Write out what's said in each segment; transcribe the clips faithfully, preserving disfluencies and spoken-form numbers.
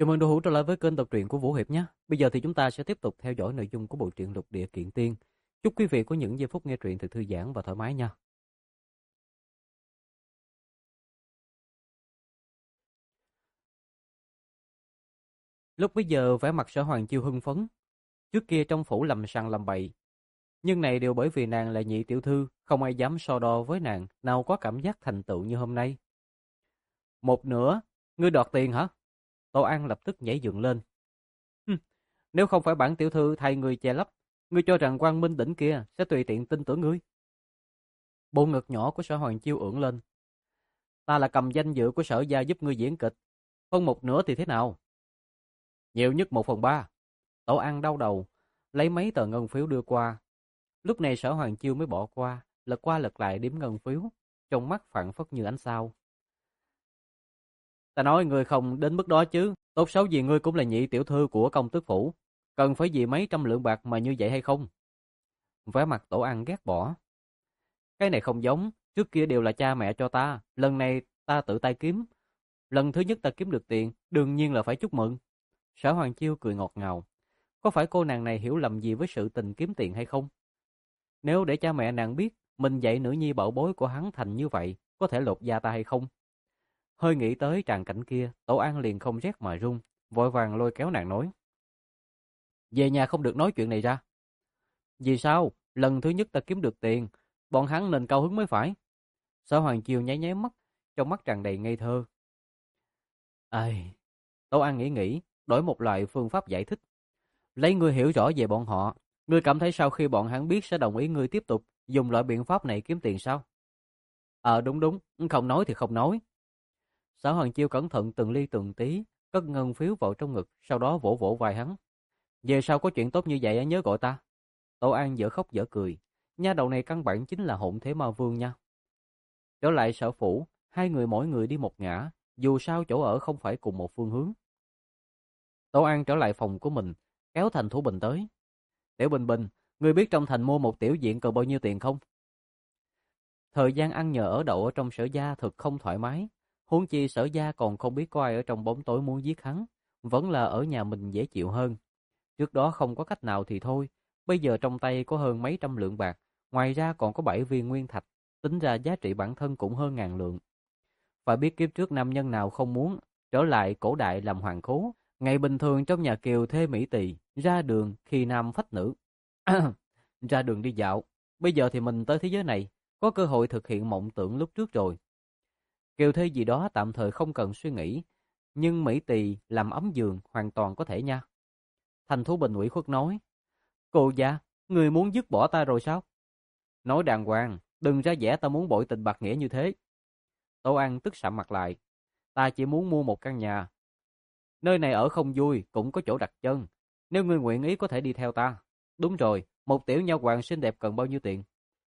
Chào mừng đồ hữu trở lại với kênh đọc truyện của Vũ Hiệp nhé. Bây giờ thì chúng ta sẽ tiếp tục theo dõi nội dung của bộ truyện Lục Địa Kiện Tiên. Chúc quý vị có những giây phút nghe truyện thật thư giãn và thoải mái nha. Lúc bấy giờ vẻ mặt Sở Hoàng Chiêu hưng phấn. Trước kia trong phủ lầm sằng làm bậy, nhưng này đều bởi vì nàng là nhị tiểu thư, không ai dám so đo với nàng, nào có cảm giác thành tựu như hôm nay. Một nửa, ngươi đoạt tiền hả? Tô An lập tức nhảy dựng lên. Hừm, nếu không phải bản tiểu thư thay ngươi che lấp, ngươi cho rằng Quang Minh đỉnh kia sẽ tùy tiện tin tưởng ngươi? Bộ ngực nhỏ của Sở Hoàng Chiêu ưỡn lên. Ta là cầm danh dự của Sở gia giúp ngươi diễn kịch, phân một nửa thì thế nào? Nhiều nhất một phần ba. Tổ An đau đầu, lấy mấy tờ ngân phiếu đưa qua. Lúc này Sở Hoàng Chiêu mới bỏ qua, lật qua lật lại đếm ngân phiếu, trong mắt phảng phất như ánh sao. Ta nói ngươi không đến mức đó chứ, tốt xấu gì ngươi cũng là nhị tiểu thư của công tước phủ, cần phải vì mấy trăm lượng bạc mà như vậy hay không? Vẻ mặt Tổ An ghét bỏ. Cái này không giống, trước kia đều là cha mẹ cho ta, lần này ta tự tay kiếm. Lần thứ nhất ta kiếm được tiền, đương nhiên là phải chúc mừng. Sở Hoàng Chiêu cười ngọt ngào. Có phải cô nàng này hiểu lầm gì với sự tình kiếm tiền hay không? Nếu để cha mẹ nàng biết mình dạy nữ nhi bảo bối của hắn thành như vậy, có thể lột da ta hay không? Hơi nghĩ tới tràng cảnh kia, Tổ An liền không rét mà run, vội vàng lôi kéo nàng nói. Về nhà không được nói chuyện này ra. Vì sao? Lần thứ nhất ta kiếm được tiền, bọn hắn nên cao hứng mới phải. Sở Hoàng Chiêu nháy nháy mắt, trong mắt tràn đầy ngây thơ. Ai... Tổ An nghĩ nghĩ, đổi một loại phương pháp giải thích. Lấy ngươi hiểu rõ về bọn họ, ngươi cảm thấy sau khi bọn hắn biết sẽ đồng ý ngươi tiếp tục dùng loại biện pháp này kiếm tiền sao? Ờ đúng đúng, không nói thì không nói. Sở Hoàng Chiêu cẩn thận từng ly từng tí, cất ngân phiếu vào trong ngực, sau đó vỗ vỗ vai hắn. Về sau có chuyện tốt như vậy nhớ gọi ta. Tổ An dở khóc dở cười, nha đầu này căn bản chính là hỗn thế ma vương nha. Trở lại sở phủ, hai người mỗi người đi một ngã, dù sao chỗ ở không phải cùng một phương hướng. Tổ An trở lại phòng của mình, kéo Thành Thủ Bình tới. Tiểu Bình Bình, ngươi biết trong thành mua một tiểu diện cần bao nhiêu tiền không? Thời gian ăn nhờ ở đậu ở trong Sở gia thật không thoải mái, huống chi Sở gia còn không biết có ai ở trong bóng tối muốn giết hắn, vẫn là ở nhà mình dễ chịu hơn. Trước đó không có cách nào thì thôi, bây giờ trong tay có hơn mấy trăm lượng bạc, ngoài ra còn có bảy viên nguyên thạch, tính ra giá trị bản thân cũng hơn ngàn lượng. Phải biết kiếp trước nam nhân nào không muốn trở lại cổ đại làm hoàng khố, ngày bình thường trong nhà kiều thê mỹ tỳ, ra đường khi nam phách nữ. Ra đường đi dạo, bây giờ thì mình tới thế giới này, có cơ hội thực hiện mộng tưởng lúc trước rồi. Kiều thê gì đó tạm thời không cần suy nghĩ, nhưng mỹ tỳ làm ấm giường hoàn toàn có thể nha. Thành Thú Bình ủy khuất nói, cô gia, người muốn dứt bỏ ta rồi sao? Nói đàng hoàng, đừng ra vẻ ta muốn bội tình bạc nghĩa như thế. Tô An tức sạm mặt lại, ta chỉ muốn mua một căn nhà. Nơi này ở không vui, cũng có chỗ đặt chân. Nếu ngươi nguyện ý có thể đi theo ta. Đúng rồi, một tiểu nha hoàng xinh đẹp cần bao nhiêu tiền?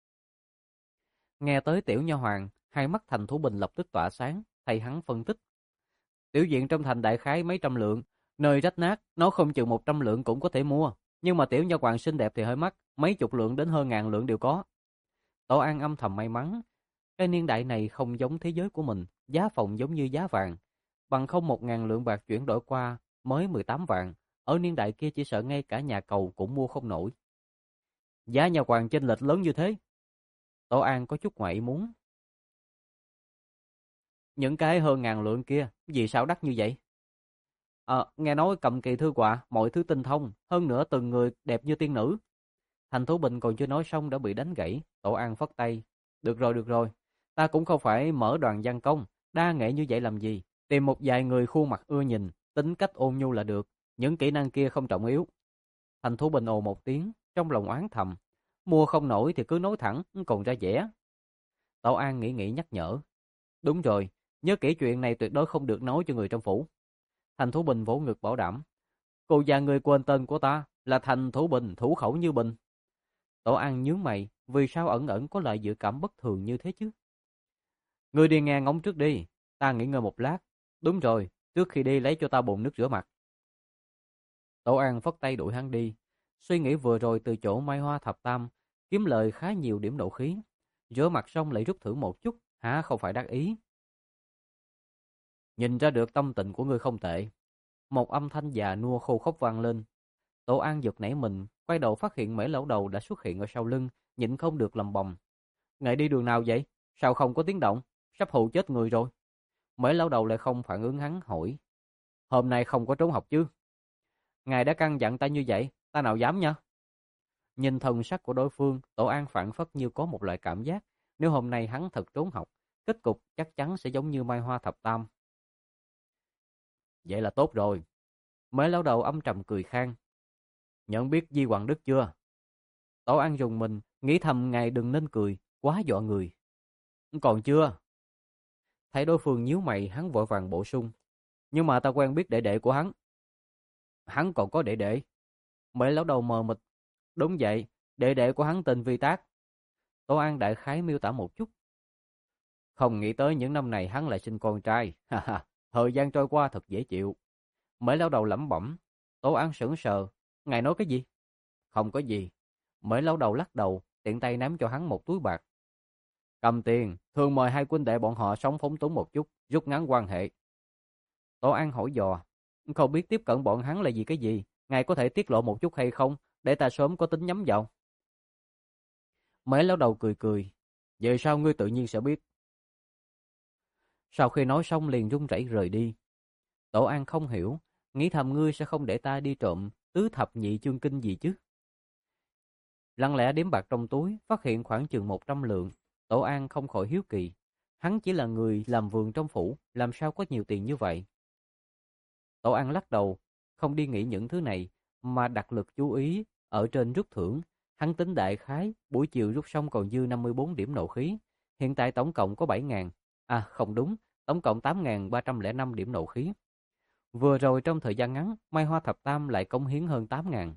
Nghe tới tiểu nha hoàng, hai mắt Thành Thủ Bình lập tức tỏa sáng, thay hắn phân tích. Tiểu diện trong thành đại khái mấy trăm lượng, nơi rách nát, nó không chừng một trăm lượng cũng có thể mua. Nhưng mà tiểu nha hoàng xinh đẹp thì hơi mắc, mấy chục lượng đến hơn ngàn lượng đều có. Tổ An âm thầm may mắn. Cái niên đại này không giống thế giới của mình, giá phòng giống như giá vàng. Bằng không một ngàn lượng bạc chuyển đổi qua mới mười tám vạn, ở niên đại kia chỉ sợ ngay cả nhà cầu cũng mua không nổi. Giá nhà hoàng chênh lệch lớn như thế. Tổ An có chút ngoại ý muốn. Những cái hơn ngàn lượng kia, vì sao đắt như vậy? Ờ, nghe nói cầm kỳ thư họa, mọi thứ tinh thông, hơn nữa từng người đẹp như tiên nữ. Thành Thú Bình còn chưa nói xong đã bị đánh gãy, Tổ An phất tay. Được rồi, được rồi, ta cũng không phải mở đoàn văn công, đa nghệ như vậy làm gì, tìm một vài người khuôn mặt ưa nhìn, tính cách ôn nhu là được, những kỹ năng kia không trọng yếu. Thành Thú Bình ồ một tiếng, trong lòng oán thầm, mua không nổi thì cứ nói thẳng, còn ra vẻ. Tổ An nghĩ nghĩ nhắc nhở. Đúng rồi, nhớ kỹ chuyện này tuyệt đối không được nói cho người trong phủ. Thành Thú Bình vỗ ngực bảo đảm. Cô già người quên tên của ta là Thành Thú Bình, thủ khẩu như bình. Tổ An nhướng mày, vì sao ẩn ẩn có loại dự cảm bất thường như thế chứ? Ngươi đi nghe ngóng trước đi, ta nghỉ ngơi một lát. Đúng rồi, trước khi đi lấy cho ta bồn nước rửa mặt. Tổ An phất tay đuổi hắn đi, suy nghĩ vừa rồi từ chỗ Mai Hoa Thập Tam kiếm lời khá nhiều điểm nộ khí, rửa mặt xong lại rút thử một chút, hả không phải đắc ý. Nhìn ra được tâm tình của ngươi không tệ. Một âm thanh già nua khô khốc vang lên. Tổ An giật nảy mình, quay đầu phát hiện Mễ lão đầu đã xuất hiện ở sau lưng, nhịn không được lầm bầm. Ngài đi đường nào vậy? Sao không có tiếng động? Sắp hù chết người rồi. Mễ lão đầu lại không phản ứng hắn, hỏi. Hôm nay không có trốn học chứ? Ngài đã căn dặn ta như vậy, ta nào dám nha. Nhìn thần sắc của đối phương, Tổ An phảng phất như có một loại cảm giác, nếu hôm nay hắn thật trốn học, kết cục chắc chắn sẽ giống như Mai Hoa Thập Tam. Vậy là tốt rồi. Mễ lão đầu âm trầm cười khan. Nhận biết Di Hoàng Đức chưa? Tổ An rùng mình, nghĩ thầm ngài đừng nên cười, quá dọa người. Còn chưa. Thấy đối phương nhíu mày, hắn vội vàng bổ sung. Nhưng mà ta quen biết đệ đệ của hắn. Hắn còn có đệ đệ. Mễ lão đầu mờ mịt. Đúng vậy, đệ đệ của hắn tên Vi Tác. Tổ An đại khái miêu tả một chút. Không nghĩ tới những năm này hắn lại sinh con trai. Ha ha, thời gian trôi qua thật dễ chịu. Mễ lão đầu lẩm bẩm. Tổ An sững sờ. Ngài nói cái gì? Không có gì. Mễ lão đầu lắc đầu, tiện tay ném cho hắn một túi bạc. Cầm tiền, thường mời hai huynh đệ bọn họ sống phóng túng một chút, rút ngắn quan hệ. Tổ An hỏi dò. Không biết tiếp cận bọn hắn là gì cái gì, ngài có thể tiết lộ một chút hay không, để ta sớm có tính nhắm vào. Mễ lão đầu cười cười. Về sau ngươi tự nhiên sẽ biết. Sau khi nói xong liền run rẩy rời đi. Tổ An không hiểu, nghĩ thầm ngươi sẽ không để ta đi trộm tứ thập nhị chương kinh gì chứ. Lặng lẽ đếm bạc trong túi, phát hiện khoảng chừng một trăm lượng. Tổ An không khỏi hiếu kỳ. Hắn chỉ là người làm vườn trong phủ, làm sao có nhiều tiền như vậy? Tổ An lắc đầu, không đi nghĩ những thứ này, mà đặt lực chú ý ở trên rút thưởng. Hắn tính đại khái, buổi chiều rút xong còn dư năm mươi bốn điểm nộ khí. Hiện tại tổng cộng có bảy nghìn. À không đúng, tổng cộng tám nghìn ba trăm lẻ năm điểm nộ khí. Vừa rồi trong thời gian ngắn, Mai Hoa Thập Tam lại cống hiến hơn tám nghìn.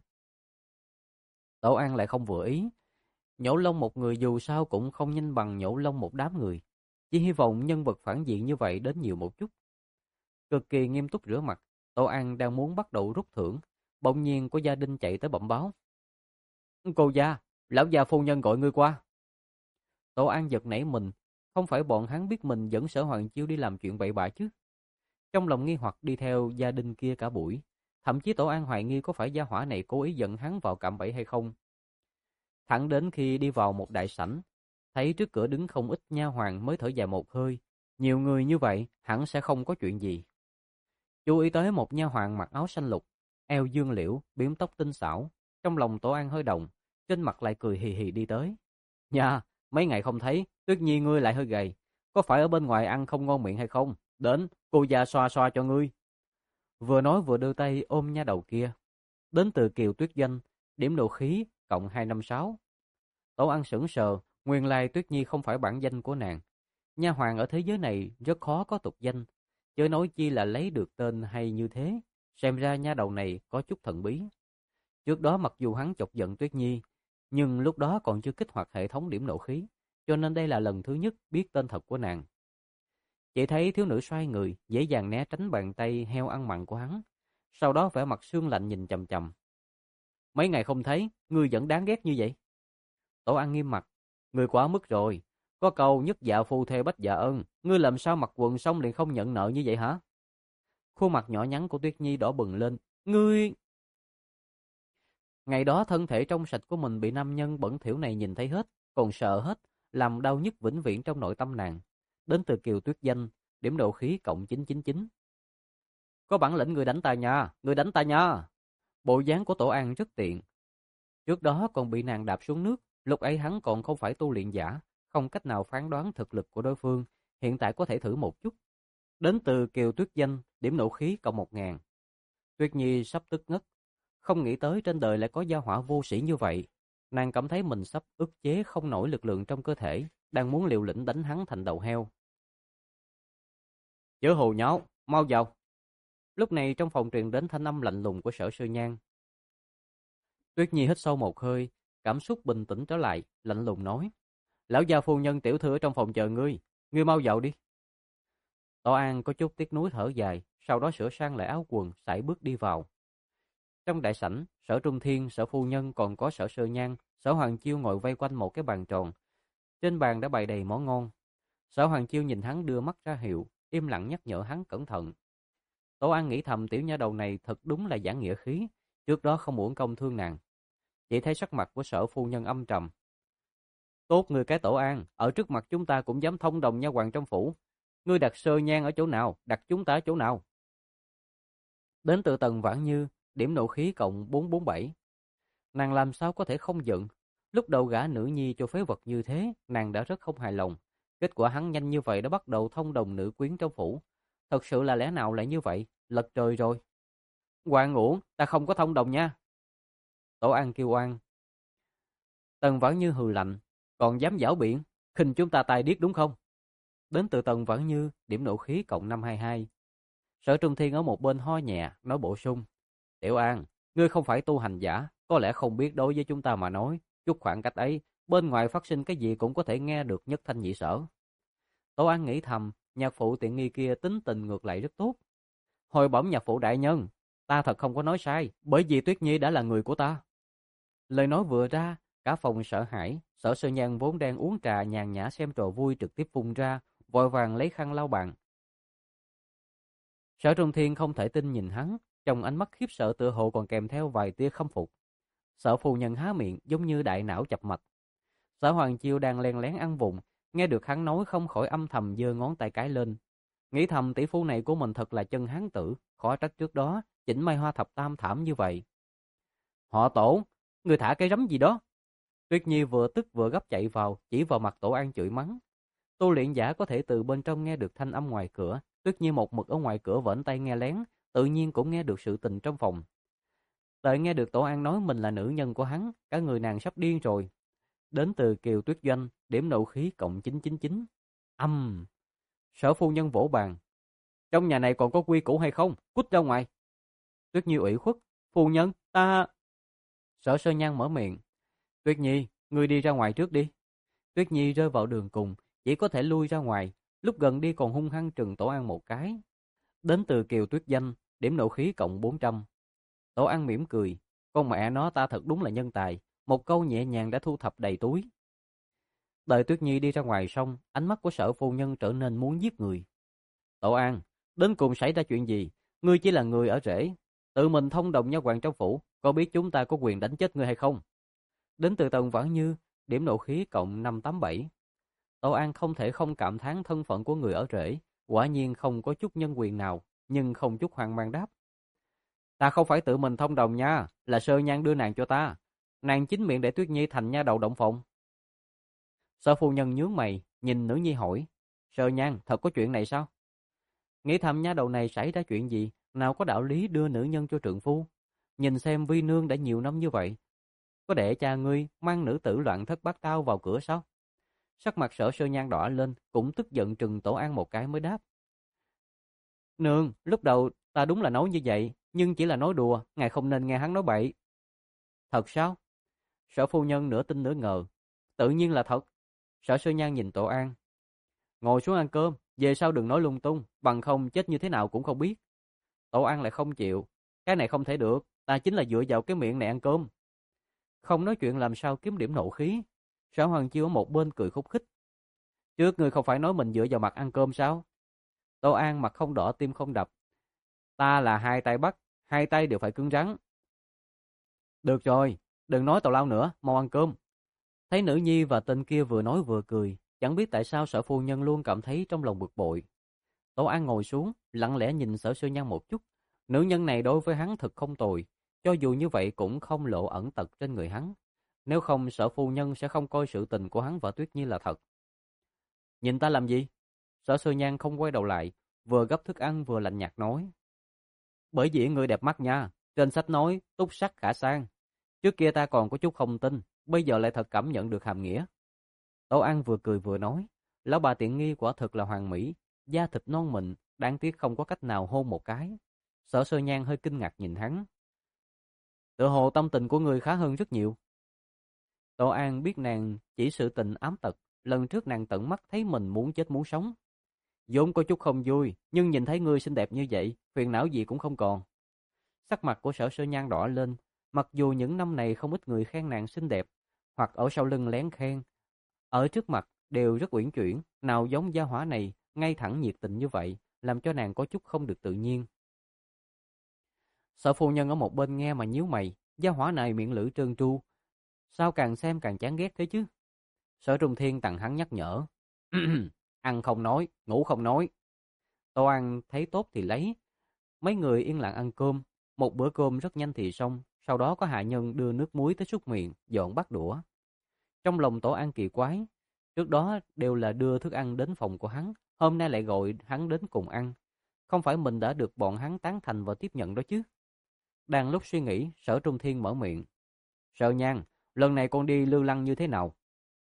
Tổ An lại không vừa ý. Nhổ lông một người dù sao cũng không nhanh bằng nhổ lông một đám người. Chỉ hy vọng nhân vật phản diện như vậy đến nhiều một chút. Cực kỳ nghiêm túc rửa mặt, Tổ An đang muốn bắt đầu rút thưởng. Bỗng nhiên có gia đình chạy tới bẩm báo. Cô gia, lão gia phu nhân gọi ngươi qua. Tổ An giật nảy mình. Không phải bọn hắn biết mình dẫn Sở Hoàng Chiêu đi làm chuyện bậy bạ chứ? Trong lòng nghi hoặc đi theo gia đình kia cả buổi. Thậm chí Tổ An hoài nghi có phải gia hỏa này cố ý dẫn hắn vào cạm bẫy hay không. Thẳng đến khi đi vào một đại sảnh, thấy trước cửa đứng không ít nha hoàn mới thở dài một hơi. Nhiều người như vậy hẳn sẽ không có chuyện gì. Chú ý tới một nha hoàn mặc áo xanh lục, eo dương liễu, bím tóc tinh xảo. Trong lòng Tổ An hơi động, trên mặt lại cười hì hì đi tới. Nha, mấy ngày không thấy, Tuyết Nhi ngươi lại hơi gầy. Có phải ở bên ngoài ăn không ngon miệng hay không? Đến, cô già xoa xoa cho ngươi. Vừa nói vừa đưa tay ôm nha đầu kia. Đến từ Kiều Tuyết Doanh, điểm độ khí cộng hai trăm năm mươi sáu. Tổ An sững sờ, nguyên lai Tuyết Nhi không phải bản danh của nàng. Nha hoàn ở thế giới này rất khó có tục danh, chớ nói chi là lấy được tên hay như thế. Xem ra nha đầu này có chút thần bí. Trước đó mặc dù hắn chọc giận Tuyết Nhi, nhưng lúc đó còn chưa kích hoạt hệ thống điểm nộ khí, cho nên đây là lần thứ nhất biết tên thật của nàng. Chỉ thấy thiếu nữ xoay người, dễ dàng né tránh bàn tay heo ăn mặn của hắn, sau đó vẻ mặt sương lạnh nhìn chằm chằm. Mấy ngày không thấy, ngươi vẫn đáng ghét như vậy. Tổ An nghiêm mặt, ngươi quá mức rồi. Có câu nhất dạ phu thê bách dạ ân, ngươi làm sao mặc quần xong liền không nhận nợ như vậy hả? Khuôn mặt nhỏ nhắn của Tuyết Nhi đỏ bừng lên. Ngươi... Ngày đó thân thể trong sạch của mình bị nam nhân bẩn thỉu này nhìn thấy hết, còn sợ hết, làm đau nhức vĩnh viễn trong nội tâm nàng. Đến từ Kiều Tuyết Danh, điểm độ khí cộng chín chín chín. Có bản lĩnh người đánh ta nha, người đánh ta nha. Bộ dáng của Tổ An rất tiện. Trước đó còn bị nàng đạp xuống nước, lúc ấy hắn còn không phải tu luyện giả, không cách nào phán đoán thực lực của đối phương, hiện tại có thể thử một chút. Đến từ Kiều Tuyết Danh, điểm nộ khí cộng một ngàn. Tuyết Nhi sắp tức ngất, không nghĩ tới trên đời lại có gia hỏa vô sĩ như vậy. Nàng cảm thấy mình sắp ức chế không nổi lực lượng trong cơ thể, đang muốn liều lĩnh đánh hắn thành đầu heo. Chớ hồ nháo, mau vào. Lúc này trong phòng truyền đến thanh âm lạnh lùng của Sở Sơ Nhan. Tuyết Nhi hít sâu một hơi, cảm xúc bình tĩnh trở lại, lạnh lùng nói. Lão gia phu nhân tiểu thư ở trong phòng chờ ngươi, ngươi mau vào đi. Tổ An có chút tiếc nuối thở dài, sau đó sửa sang lại áo quần, sải bước đi vào. Trong đại sảnh, Sở Trung Thiên, Sở phu nhân còn có Sở Sơ Nhan, Sở Hoàng Chiêu ngồi vây quanh một cái bàn tròn. Trên bàn đã bày đầy món ngon. Sở Hoàng Chiêu nhìn hắn đưa mắt ra hiệu, im lặng nhắc nhở hắn cẩn thận. Tổ Tổ An nghĩ thầm tiểu nha đầu này thật đúng là giảng nghĩa khí, trước đó không uổng công thương nàng. Chỉ thấy sắc mặt của Sở phu nhân âm trầm. Tốt người cái Tổ An, ở trước mặt chúng ta cũng dám thông đồng nha hoàng trong phủ. Ngươi đặt Sơ Nhan ở chỗ nào, đặt chúng ta ở chỗ nào? Đến từ Tần Vãn Như, điểm nộ khí cộng bốn trăm bốn mươi bảy. Nàng làm sao có thể không giận? Lúc đầu gả nữ nhi cho phế vật như thế, nàng đã rất không hài lòng. Kết quả hắn nhanh như vậy đã bắt đầu thông đồng nữ quyến trong phủ. Thật sự là lẽ nào lại như vậy? Lật trời rồi. Hoàng uổng, ta không có thông đồng nha. Tổ An kêu oan. Tần Vãn Như hừ lạnh. Còn dám giảo biện, khinh chúng ta tài điếc đúng không? Đến từ Tần Vãn Như, điểm nộ khí cộng năm trăm hai mươi hai. Sở Trung Thiên ở một bên ho nhẹ, nói bổ sung. Tiểu An, ngươi không phải tu hành giả, có lẽ không biết đối với chúng ta mà nói, chút khoảng cách ấy, bên ngoài phát sinh cái gì cũng có thể nghe được nhất thanh nhị sở. Tổ An nghĩ thầm, nhạc phụ tiện nghi kia tính tình ngược lại rất tốt. Hồi bẩm nhạc phụ đại nhân, ta thật không có nói sai, bởi vì Tuyết Nhi đã là người của ta. Lời nói vừa ra, cả phòng sợ hãi, Sở Sơ Nhan vốn đang uống trà nhàn nhã xem trò vui trực tiếp phun ra, vội vàng lấy khăn lau bàn. Sở Trung Thiên không thể tin nhìn hắn, trong ánh mắt khiếp sợ tựa hồ còn kèm theo vài tia khâm phục. Sở phu nhân há miệng giống như đại não chập mạch. Sở Hoàng Chiêu đang len lén ăn vụng, nghe được hắn nói không khỏi âm thầm giơ ngón tay cái lên. Nghĩ thầm tỷ phu này của mình thật là chân hán tử, khó trách trước đó, chỉnh mai hoa thập tam thảm như vậy. Họ Tổ, người thả cái rắm gì đó? Tuyết Nhi vừa tức vừa gấp chạy vào, chỉ vào mặt Tổ An chửi mắng. Tu luyện giả có thể từ bên trong nghe được thanh âm ngoài cửa, Tuyết Nhi một mực ở ngoài cửa vẫn tay nghe lén, tự nhiên cũng nghe được sự tình trong phòng. Đợi nghe được Tổ An nói mình là nữ nhân của hắn, cả người nàng sắp điên rồi. Đến từ Kiều Tuyết Doanh, điểm nộ khí cộng chín chín chín. Âm. Sở phu nhân vỗ bàn. Trong nhà này còn có quy củ hay không? Cút ra ngoài. Tuyết Nhi ủy khuất. Phu nhân, ta... Sở Sơ Nhan mở miệng. Tuyết Nhi, ngươi đi ra ngoài trước đi. Tuyết Nhi rơi vào đường cùng, chỉ có thể lui ra ngoài, lúc gần đi còn hung hăng trừng Tổ An một cái. Đến từ Kiều Tuyết Danh, điểm nộ khí cộng bốn trăm. Tổ An mỉm cười, con mẹ nó ta thật đúng là nhân tài, một câu nhẹ nhàng đã thu thập đầy túi. Đợi Tuyết Nhi đi ra ngoài xong, ánh mắt của Sở phu nhân trở nên muốn giết người. Tổ An, đến cùng xảy ra chuyện gì? Ngươi chỉ là người ở rễ, tự mình thông đồng nha hoàng trong phủ, có biết chúng ta có quyền đánh chết ngươi hay không? Đến từ Tần Vãn Như, điểm nộ khí cộng năm trăm tám mươi bảy. Tổ An không thể không cảm thán thân phận của người ở rễ, quả nhiên không có chút nhân quyền nào, nhưng không chút hoang mang đáp. Ta không phải tự mình thông đồng nha, là Sơ Nhan đưa nàng cho ta. Nàng chính miệng để Tuyết Nhi thành nha đầu động phòng. Sở phu nhân nhướng mày, nhìn nữ nhi hỏi. Sơ Nhan, thật có chuyện này sao? Nghĩ thầm nha đầu này xảy ra chuyện gì, nào có đạo lý đưa nữ nhân cho trượng phu. Nhìn xem Vi Nương đã nhiều năm như vậy, có để cha ngươi mang nữ tử loạn thất bát tao vào cửa sao? Sắc mặt Sở Sơ Nhan đỏ lên, cũng tức giận trừng Tổ An một cái mới đáp. Nương, lúc đầu ta đúng là nói như vậy, nhưng chỉ là nói đùa, ngài không nên nghe hắn nói bậy. Thật sao? Sở phu nhân nửa tin nửa ngờ. Tự nhiên là thật. Sở Sơ Nhan nhìn Tổ An. Ngồi xuống ăn cơm, về sau đừng nói lung tung, bằng không chết như thế nào cũng không biết. Tổ An lại không chịu. Cái này không thể được, ta chính là dựa vào cái miệng này ăn cơm. Không nói chuyện làm sao kiếm điểm nộ khí. Sở Hoàng Chiêu ở một bên cười khúc khích. Trước ngươi không phải nói mình dựa vào mặt ăn cơm sao? Tổ An mặt không đỏ tim không đập. Ta là hai tay bắt, hai tay đều phải cứng rắn. Được rồi, đừng nói tào lao nữa, mau ăn cơm. Thấy nữ nhi và tên kia vừa nói vừa cười, chẳng biết tại sao Sở phu nhân luôn cảm thấy trong lòng bực bội. Tổ An ngồi xuống, lặng lẽ nhìn Sở Sơ Nhan một chút. Nữ nhân này đối với hắn thật không tồi, cho dù như vậy cũng không lộ ẩn tật trên người hắn. Nếu không Sở phu nhân sẽ không coi sự tình của hắn và Tuyết Nhi là thật. Nhìn ta làm gì? Sở Sơ Nhan không quay đầu lại, vừa gấp thức ăn vừa lạnh nhạt nói. Bởi vì người đẹp mắt nha, trên sách nói túc sắc khả sang. Trước kia ta còn có chút không tin, bây giờ lại thật cảm nhận được hàm nghĩa. Tổ An vừa cười vừa nói, lão bà tiện nghi quả thực là hoàn mỹ, da thịt non mịn, đáng tiếc không có cách nào hôn một cái. Sở Sơ Nhan hơi kinh ngạc nhìn hắn. Tự hồ tâm tình của người khá hơn rất nhiều. Tổ An biết nàng chỉ sự tình ám tật, lần trước nàng tận mắt thấy mình muốn chết muốn sống. Vốn có chút không vui, nhưng nhìn thấy ngươi xinh đẹp như vậy, phiền não gì cũng không còn. Sắc mặt của Sở Sơ Nhan đỏ lên, mặc dù những năm này không ít người khen nàng xinh đẹp, hoặc ở sau lưng lén khen, ở trước mặt đều rất uyển chuyển, nào giống gia hỏa này ngay thẳng nhiệt tình như vậy, làm cho nàng có chút không được tự nhiên. Sở phu nhân ở một bên nghe mà nhíu mày, gia hỏa này miệng lưỡi trơn tru, sao càng xem càng chán ghét thế chứ? Sở Trung Thiên tặng hắn nhắc nhở. Ăn không nói, ngủ không nói. Tô An thấy tốt thì lấy. Mấy người yên lặng ăn cơm. Một bữa cơm rất nhanh thì xong. Sau đó có hạ nhân đưa nước muối tới súc miệng, dọn bát đũa. Trong lòng Tổ An kỳ quái. Trước đó đều là đưa thức ăn đến phòng của hắn. Hôm nay lại gọi hắn đến cùng ăn. Không phải mình đã được bọn hắn tán thành và tiếp nhận đó chứ? Đang lúc suy nghĩ, Sở Trung Thiên mở miệng. Sợ Nhan, lần này con đi Lưu Lăng như thế nào?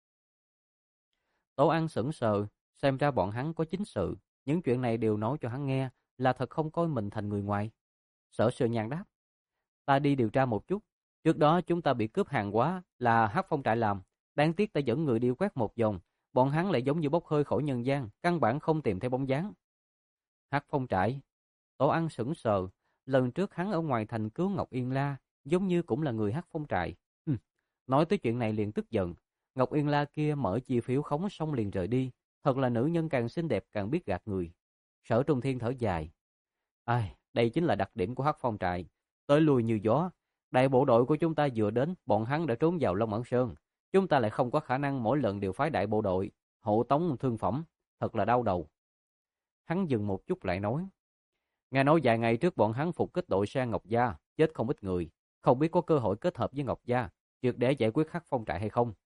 Tổ An sững sờ, xem ra bọn hắn có chính sự. Những chuyện này đều nói cho hắn nghe, là thật không coi mình thành người ngoài. Sở Sơ Nhan đáp. Ta đi điều tra một chút. Trước đó chúng ta bị cướp hàng hóa là Hắc Phong trại làm. Đáng tiếc ta dẫn người đi quét một vòng. Bọn hắn lại giống như bốc hơi khỏi nhân gian, căn bản không tìm thấy bóng dáng. Hắc Phong trại. Tổ An sững sờ. Lần trước hắn ở ngoài thành cứu Ngọc Yên La, giống như cũng là người Hắc Phong trại. Hừm. Nói tới chuyện này liền tức giận. Ngọc Yên La kia mở chi phiếu khống xong liền rời đi. Thật là nữ nhân càng xinh đẹp càng biết gạt người. Sở Trung Thiên thở dài. Ai, đây chính là đặc điểm của Hắc Phong trại. Tới lui như gió. Đại bộ đội của chúng ta vừa đến, bọn hắn đã trốn vào Long Mẫn Sơn. Chúng ta lại không có khả năng mỗi lần đều phái đại bộ đội, hộ tống thương phẩm. Thật là đau đầu. Hắn dừng một chút lại nói. Nghe nói vài ngày trước bọn hắn phục kích đội xe Ngọc Gia, chết không ít người. Không biết có cơ hội kết hợp với Ngọc Gia, triệt để giải quyết Hắc Phong trại hay không?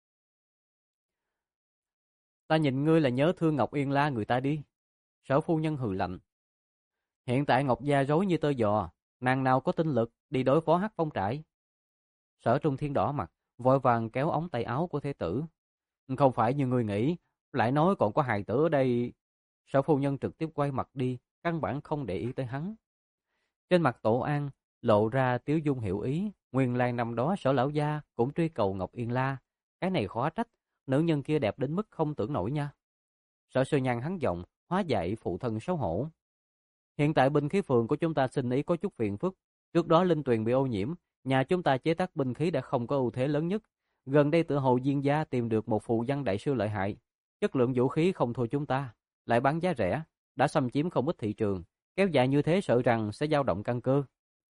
Ta nhìn ngươi là nhớ thương Ngọc Yên La người ta đi. Sở phu nhân hừ lạnh. Hiện tại Ngọc Gia rối như tơ giò, nàng nào có tinh lực đi đối phó Hắc Phong trại. Sở Trung Thiên đỏ mặt, vội vàng kéo ống tay áo của thế tử. Không phải như ngươi nghĩ, lại nói còn có hài tử ở đây. Sở phu nhân trực tiếp quay mặt đi, căn bản không để ý tới hắn. Trên mặt Tổ An lộ ra tiếu dung hiểu ý. Nguyên lai năm đó Sở lão gia cũng truy cầu Ngọc Yên La. Cái này khó trách, nữ nhân kia đẹp đến mức không tưởng nổi nha. Sở Sơ Nhan hắn giọng, hóa giải phụ thân xấu hổ. Hiện tại binh khí phường của chúng ta sinh ý có chút phiền phức. Trước đó linh tuyền bị ô nhiễm, nhà chúng ta chế tác binh khí đã không có ưu thế lớn nhất. Gần đây tựa hồ Diên gia tìm được một phù văn đại sư lợi hại. Chất lượng vũ khí không thua chúng ta, lại bán giá rẻ, đã xâm chiếm không ít thị trường. Kéo dài như thế sợ rằng sẽ dao động căn cơ.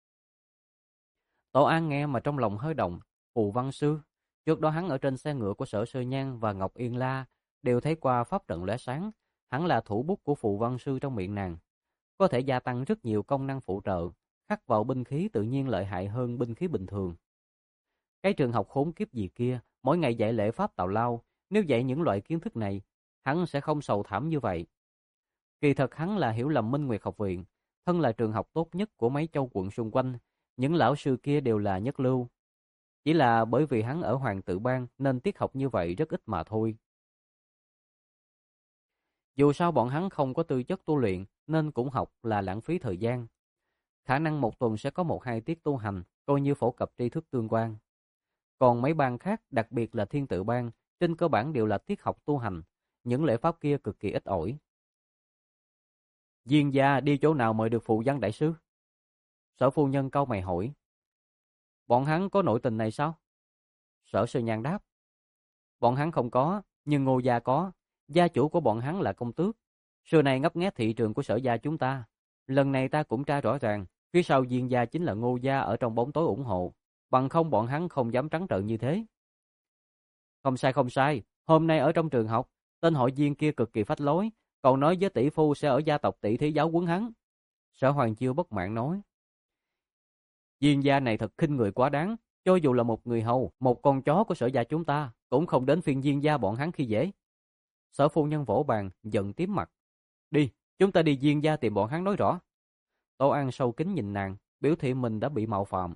Tổ An nghe mà trong lòng hơi động. Phù văn sư. Trước đó hắn ở trên xe ngựa của Sở Sơ Nhan và Ngọc Yên La đều thấy qua pháp trận lóe sáng. Hắn là thủ bút của phù văn sư trong miệng nàng. Có thể gia tăng rất nhiều công năng phụ trợ, khắc vào binh khí tự nhiên lợi hại hơn binh khí bình thường. Cái trường học khốn kiếp gì kia, mỗi ngày dạy lễ pháp tào lao, nếu dạy những loại kiến thức này, hắn sẽ không sầu thảm như vậy. Kỳ thật hắn là hiểu lầm Minh Nguyệt học viện, thân là trường học tốt nhất của mấy châu quận xung quanh, những lão sư kia đều là nhất lưu. Chỉ là bởi vì hắn ở Hoàng Tự Bang nên tiết học như vậy rất ít mà thôi. Dù sao bọn hắn không có tư chất tu luyện nên cũng học là lãng phí thời gian. Khả năng một tuần sẽ có một hai tiết tu hành, coi như phổ cập tri thức tương quan. Còn mấy bang khác, đặc biệt là Thiên Tự Bang, trên cơ bản đều là tiết học tu hành, những lễ pháp kia cực kỳ ít ỏi. Diên gia đi chỗ nào mời được phụ văn đại sư? Sở phu nhân cau mày hỏi. Bọn hắn có nội tình này sao? Sở Sơ Nhan đáp. Bọn hắn không có, nhưng Ngô gia có. Gia chủ của bọn hắn là công tước. Xưa này ngấp nghé thị trường của Sở gia chúng ta. Lần này ta cũng tra rõ ràng, phía sau Diên gia chính là Ngô gia ở trong bóng tối ủng hộ. Bằng không bọn hắn không dám trắng trợn như thế. Không sai không sai, hôm nay ở trong trường học, tên hội Diên kia cực kỳ phách lối, còn nói với tỷ phu sẽ ở gia tộc Tỷ Thí giáo huấn hắn. Sở Hoàng Chiêu bất mãn nói. Diên gia này thật khinh người quá đáng, cho dù là một người hầu, một con chó của Sở gia chúng ta, cũng không đến phiên Diên gia bọn hắn khi dễ. Sở phu nhân vỗ bàn, giận tím mặt. Đi, chúng ta đi Diên gia tìm bọn hắn nói rõ. Tô An sâu kính nhìn nàng, biểu thị mình đã bị mạo phạm.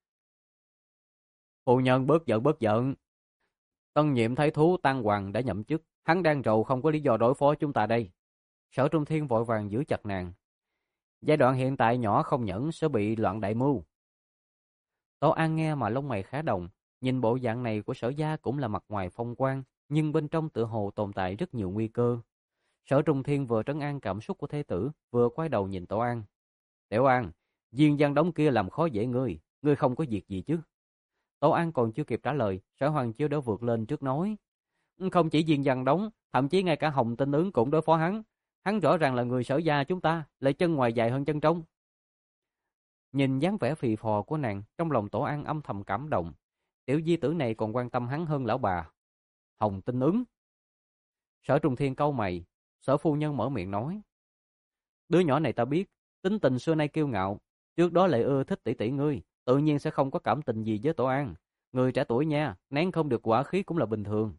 Phu nhân bớt giận bớt giận. Tân nhiệm thái thú Tăng Hoàng đã nhậm chức, hắn đang rầu không có lý do đối phó chúng ta đây. Sở Trung Thiên vội vàng giữ chặt nàng. Giai đoạn hiện tại nhỏ không nhẫn sẽ bị loạn đại mưu. Tô An nghe mà lông mày khá đồng, nhìn bộ dạng này của Sở gia cũng là mặt ngoài phong quang, nhưng bên trong tựa hồ tồn tại rất nhiều nguy cơ. Sở Trung Thiên vừa trấn an cảm xúc của thế tử, vừa quay đầu nhìn Tô An. Tiểu An, Diên Giang Đống kia làm khó dễ ngươi, ngươi không có việc gì chứ? Tô An còn chưa kịp trả lời, Sở Hoàng Chiêu đã vượt lên trước nói. Không chỉ Diên Giang Đống, thậm chí ngay cả Hồng Tinh Ứng cũng đối phó hắn. Hắn rõ ràng là người Sở gia chúng ta, lại chân ngoài dài hơn chân trong. Nhìn dáng vẻ phì phò của nàng, trong lòng Tổ An âm thầm cảm động. Tiểu di tử này còn quan tâm hắn hơn lão bà. Hồng Tinh ứng. Sở Trùng Thiên cau mày, Sở phu nhân mở miệng nói. Đứa nhỏ này ta biết, tính tình xưa nay kiêu ngạo, trước đó lại ưa thích tỷ tỷ ngươi, tự nhiên sẽ không có cảm tình gì với Tổ An. Người trẻ tuổi nha, nén không được quả khí cũng là bình thường.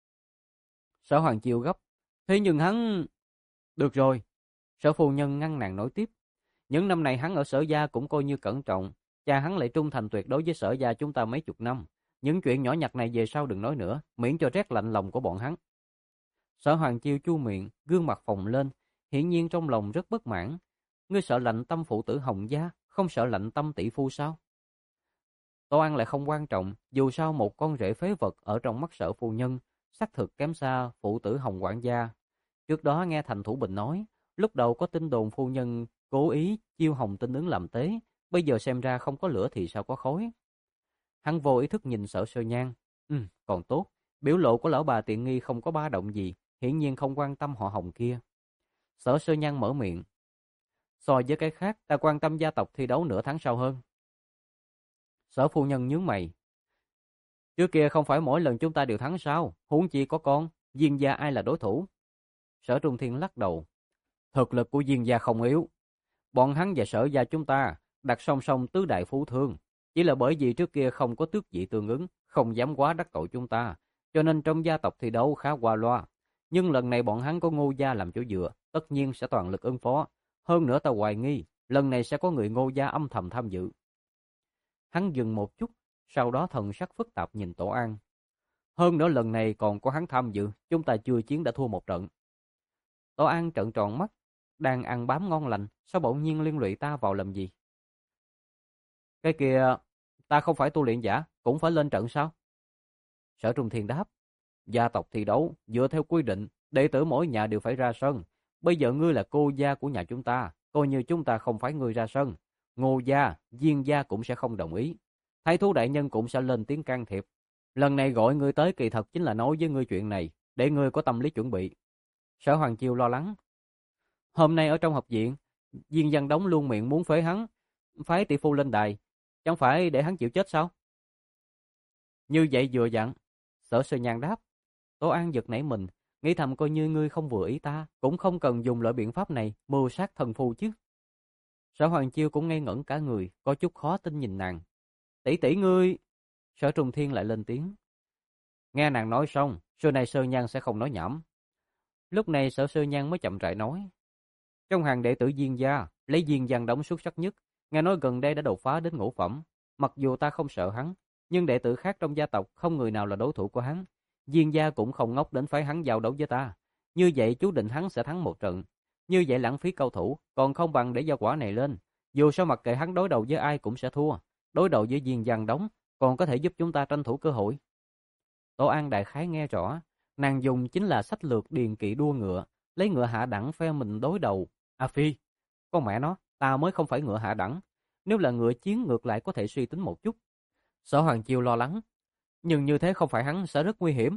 Sở Hoàng Chiêu gấp. Thế nhưng hắn... Được rồi. Sở phu nhân ngăn nàng nói tiếp. Những năm này hắn ở Sở gia cũng coi như cẩn trọng. Cha hắn lại trung thành tuyệt đối với Sở gia chúng ta mấy chục năm. Những chuyện nhỏ nhặt này về sau đừng nói nữa, miễn cho rét lạnh lòng của bọn hắn. Sở Hoàng Chiêu chu miệng, gương mặt phồng lên, hiển nhiên trong lòng rất bất mãn. Ngươi sợ lạnh tâm phụ tử Hồng gia, không sợ lạnh tâm tỷ phu sao? Tổ An lại không quan trọng, dù sao một con rể phế vật ở trong mắt Sở phu nhân, xác thực kém xa phụ tử Hồng quản gia. Trước đó nghe Thành Thủ Bình nói, lúc đầu có tin đồn phu nhân cố ý chiêu Hồng Tinh ứng làm tế, bây giờ xem ra không có lửa thì sao có khói. Hắn vô ý thức nhìn Sở Sơ Nhan. Ừ, còn tốt, biểu lộ của lão bà tiện nghi không có ba động gì, hiển nhiên không quan tâm họ Hồng kia. Sở Sơ Nhan mở miệng. So với cái khác, ta quan tâm gia tộc thi đấu nửa tháng sau hơn. Sở phu nhân nhướng mày. Trước kia không phải mỗi lần chúng ta đều thắng sao, huống chi có con, Diên gia ai là đối thủ? Sở Trung Thiên lắc đầu. Thực lực của Diên gia không yếu. Bọn hắn và Sở gia chúng ta đặt song song tứ đại phú thương. Chỉ là bởi vì trước kia không có tước vị tương ứng, không dám quá đắc tội chúng ta, cho nên trong gia tộc thi đấu khá qua loa. Nhưng lần này bọn hắn có Ngô gia làm chỗ dựa, tất nhiên sẽ toàn lực ứng phó. Hơn nữa ta hoài nghi, lần này sẽ có người Ngô gia âm thầm tham dự. Hắn dừng một chút, sau đó thần sắc phức tạp nhìn Tổ An. Hơn nữa lần này còn có hắn tham dự, chúng ta chưa chiến đã thua một trận. Tổ An trợn tròn mắt, đang ăn bám ngon lành, sao bỗng nhiên liên lụy ta vào làm gì? Cái kia, ta không phải tu luyện giả, cũng phải lên trận sao? Sở Trung Thiên đáp, gia tộc thi đấu, dựa theo quy định, đệ tử mỗi nhà đều phải ra sân. Bây giờ ngươi là cô gia của nhà chúng ta, coi như chúng ta không phải ngươi ra sân. Ngô gia, Diên gia cũng sẽ không đồng ý. Thái thú đại nhân cũng sẽ lên tiếng can thiệp. Lần này gọi ngươi tới kỳ thật chính là nói với ngươi chuyện này, để ngươi có tâm lý chuẩn bị. Sở Hoàng Chiêu lo lắng. Hôm nay ở trong học viện, Diên Văn Đống luôn miệng muốn phế hắn, phái tỷ phu lên đài, chẳng phải để hắn chịu chết sao? Như vậy vừa dặn. Sở Sơ Nhan đáp. Tổ An giật nảy mình, nghĩ thầm coi như ngươi không vừa ý ta, cũng không cần dùng loại biện pháp này mưu sát thần phu chứ. Sở Hoàng Chiêu cũng ngây ngẩn cả người, có chút khó tin nhìn nàng. Tỷ tỷ ngươi. Sở Trùng Thiên lại lên tiếng. Nghe nàng nói xong, xưa này Sơ Nhan sẽ không nói nhảm. Lúc này Sở Sơ Nhan mới chậm rãi nói. Trong hàng đệ tử Diên gia, lấy Diên Văn Đống xuất sắc nhất, nghe nói gần đây đã đột phá đến ngũ phẩm. Mặc dù ta không sợ hắn, nhưng đệ tử khác trong gia tộc không người nào là đối thủ của hắn. Diên gia cũng không ngốc đến phải hắn giao đấu với ta. Như vậy chú định hắn sẽ thắng một trận. Như vậy lãng phí cao thủ, còn không bằng để giao quả này lên. Dù sao mặc kệ hắn đối đầu với ai cũng sẽ thua. Đối đầu với Diên Văn Đống, còn có thể giúp chúng ta tranh thủ cơ hội. Tổ An đại khái nghe rõ, nàng dùng chính là sách lược điền kỵ đua ngựa, lấy ngựa hạ đẳng phe mình đối đầu. A Phi, con mẹ nó, ta mới không phải ngựa hạ đẳng. Nếu là ngựa chiến ngược lại có thể suy tính một chút. Sở Hoàng Chiêu lo lắng, nhưng như thế không phải hắn sẽ rất nguy hiểm.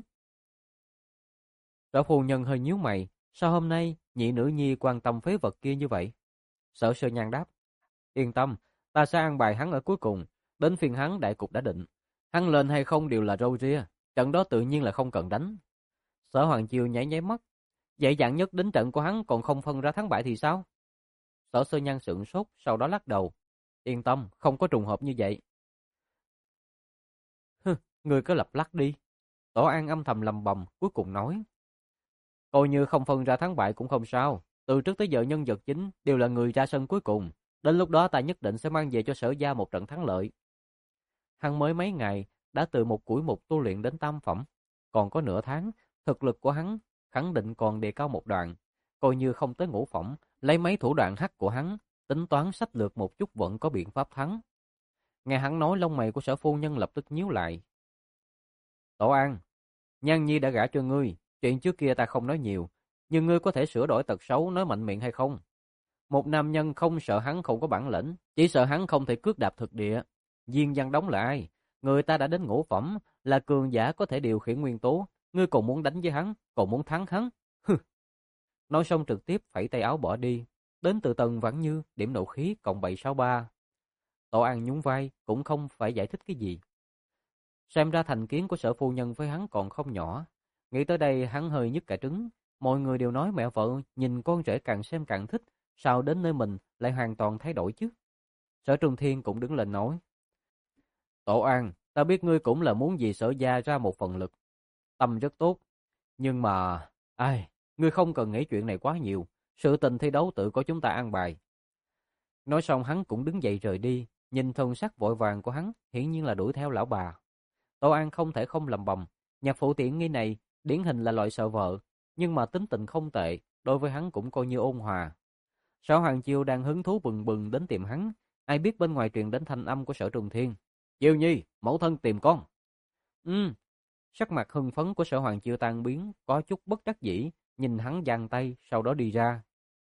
Sở phu nhân hơi nhíu mày, sao hôm nay nhị nữ nhi quan tâm phế vật kia như vậy? Sở Sơ Nhan đáp, yên tâm, ta sẽ an bài hắn ở cuối cùng, đến phiên hắn đại cục đã định. Hắn lên hay không đều là râu ria, trận đó tự nhiên là không cần đánh. Sở Hoàng Chiêu nháy nháy mắt, vậy dạng nhất đến trận của hắn còn không phân ra thắng bại thì sao? Sở Sơ Nhan sững sốt, sau đó lắc đầu, yên tâm, không có trùng hợp như vậy. Hừ, ngươi cứ lập lắc đi. Tổ An âm thầm lầm bầm, cuối cùng nói, coi như không phân ra thắng bại cũng không sao. Từ trước tới giờ nhân vật chính đều là người ra sân cuối cùng. Đến lúc đó ta nhất định sẽ mang về cho Sở gia một trận thắng lợi. Hắn mới mấy ngày đã từ một củi mục tu luyện đến tam phẩm, còn có nửa tháng, thực lực của hắn khẳng định còn đề cao một đoạn. Coi như không tới ngũ phẩm, lấy mấy thủ đoạn hắc của hắn, tính toán sách lược một chút vẫn có biện pháp thắng. Nghe hắn nói, lông mày của Sở phu nhân lập tức nhíu lại. Tổ An, Nhan Nhi đã gả cho ngươi, chuyện trước kia ta không nói nhiều, nhưng ngươi có thể sửa đổi tật xấu nói mạnh miệng hay không? Một nam nhân không sợ hắn không có bản lĩnh, chỉ sợ hắn không thể cước đạp thực địa. Diên Văn Đống là ai? Người ta đã đến ngũ phẩm, là cường giả có thể điều khiển nguyên tố, ngươi còn muốn đánh với hắn, còn muốn thắng hắn? Hừ. Nói xong trực tiếp phẩy tay áo bỏ đi. Đến từ Tần Vãn Như, điểm nộ khí cộng bảy sáu ba. Tổ An nhún vai, cũng không phải giải thích cái gì. Xem ra thành kiến của Sở phu nhân với hắn còn không nhỏ. Nghĩ tới đây hắn hơi nhức cả trứng. Mọi người đều nói mẹ vợ nhìn con rể càng xem càng thích, sao đến nơi mình lại hoàn toàn thay đổi chứ. Sở Trường Thiên cũng đứng lên nói. Tổ An, ta biết ngươi cũng là muốn vì Sở gia ra một phần lực. Tâm rất tốt. Nhưng mà, ai, ngươi không cần nghĩ chuyện này quá nhiều. Sự tình thi đấu tự có chúng ta an bài. Nói xong hắn cũng đứng dậy rời đi. Nhìn thân sắc vội vàng của hắn, hiển nhiên là đuổi theo lão bà. Tô An không thể không lầm bầm, nhạc phụ tiện nghi này điển hình là loại sợ vợ, nhưng mà tính tình không tệ, đối với hắn cũng coi như ôn hòa. Sở Hoàng Chiêu đang hứng thú bừng bừng đến tìm hắn, ai biết bên ngoài truyền đến thanh âm của Sở Trùng Thiên. Chiêu Nhi, mẫu thân tìm con. Ừ, sắc mặt hưng phấn của Sở Hoàng Chiêu tan biến, có chút bất đắc dĩ, nhìn hắn giang tay, sau đó đi ra.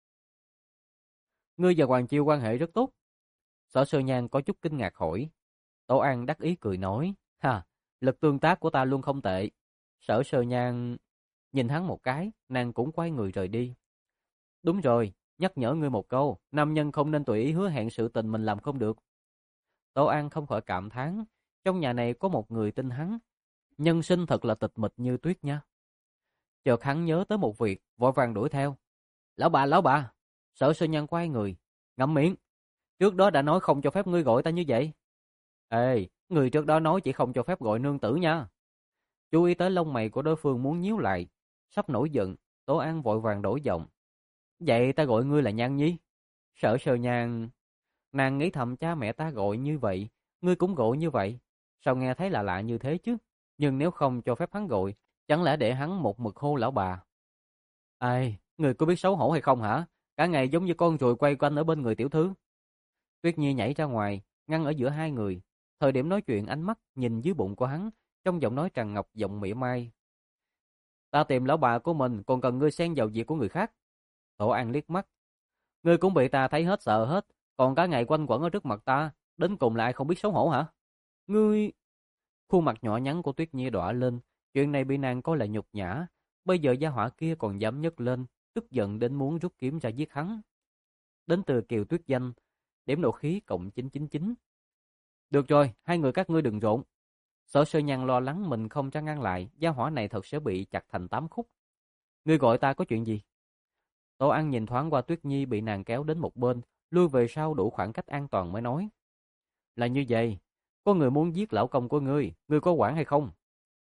Ngươi và Hoàng Chiêu quan hệ rất tốt. Sở Sơ Nhan có chút kinh ngạc hỏi. Tô An đắc ý cười nói, ha, lực tương tác của ta luôn không tệ. Sở Sơ Nhan nhìn hắn một cái, nàng cũng quay người rời đi. Đúng rồi, nhắc nhở ngươi một câu, nam nhân không nên tùy ý hứa hẹn sự tình mình làm không được. Tô An không khỏi cảm thán, trong nhà này có một người tin hắn, nhân sinh thật là tịch mịch như tuyết nha. Chợt hắn nhớ tới một việc, vội vàng đuổi theo. Lão bà, lão bà. Sở Sơ Nhan quay người, ngậm miệng. Trước đó đã nói không cho phép ngươi gọi ta như vậy. Ê, người trước đó nói chỉ không cho phép gọi nương tử nha. Chú ý tới lông mày của đối phương muốn nhíu lại, sắp nổi giận, Tố An vội vàng đổi giọng. Vậy ta gọi ngươi là Nhan Nhi. Sở Sơ Nhan, nàng nghĩ thầm cha mẹ ta gọi như vậy, ngươi cũng gọi như vậy, sao nghe thấy lạ lạ như thế chứ? Nhưng nếu không cho phép hắn gọi, chẳng lẽ để hắn một mực hô lão bà? Ai, người có biết xấu hổ hay không hả? Cả ngày giống như con ruồi quay quanh ở bên người tiểu thư. Tuyết Nhi nhảy ra ngoài, ngăn ở giữa hai người. Thời điểm nói chuyện ánh mắt nhìn dưới bụng của hắn, trong giọng nói tràn ngập giọng mỉa mai. Ta tìm lão bà của mình, còn cần ngươi xen vào việc của người khác. Tổ An liếc mắt. Ngươi cũng bị ta thấy hết sợ hết, còn cả ngày quanh quẩn ở trước mặt ta, đến cùng lại không biết xấu hổ hả? Ngươi... Khuôn mặt nhỏ nhắn của Tuyết Nhi đỏ lên, chuyện này bị nàng coi là nhục nhã, bây giờ gia hỏa kia còn dám nhấc lên, tức giận đến muốn rút kiếm ra giết hắn. Đến từ Kiều Tuyết Danh, điểm nộ khí cộng chín chín chín. Được rồi, hai người các ngươi đừng rộn. Sở Sơ Nhan lo lắng mình không cho ngăn lại, gia hỏa này thật sẽ bị chặt thành tám khúc. Ngươi gọi ta có chuyện gì? Tô An nhìn thoáng qua Tuyết Nhi bị nàng kéo đến một bên, lui về sau đủ khoảng cách an toàn mới nói. Là như vậy, có người muốn giết lão công của ngươi, ngươi có quản hay không?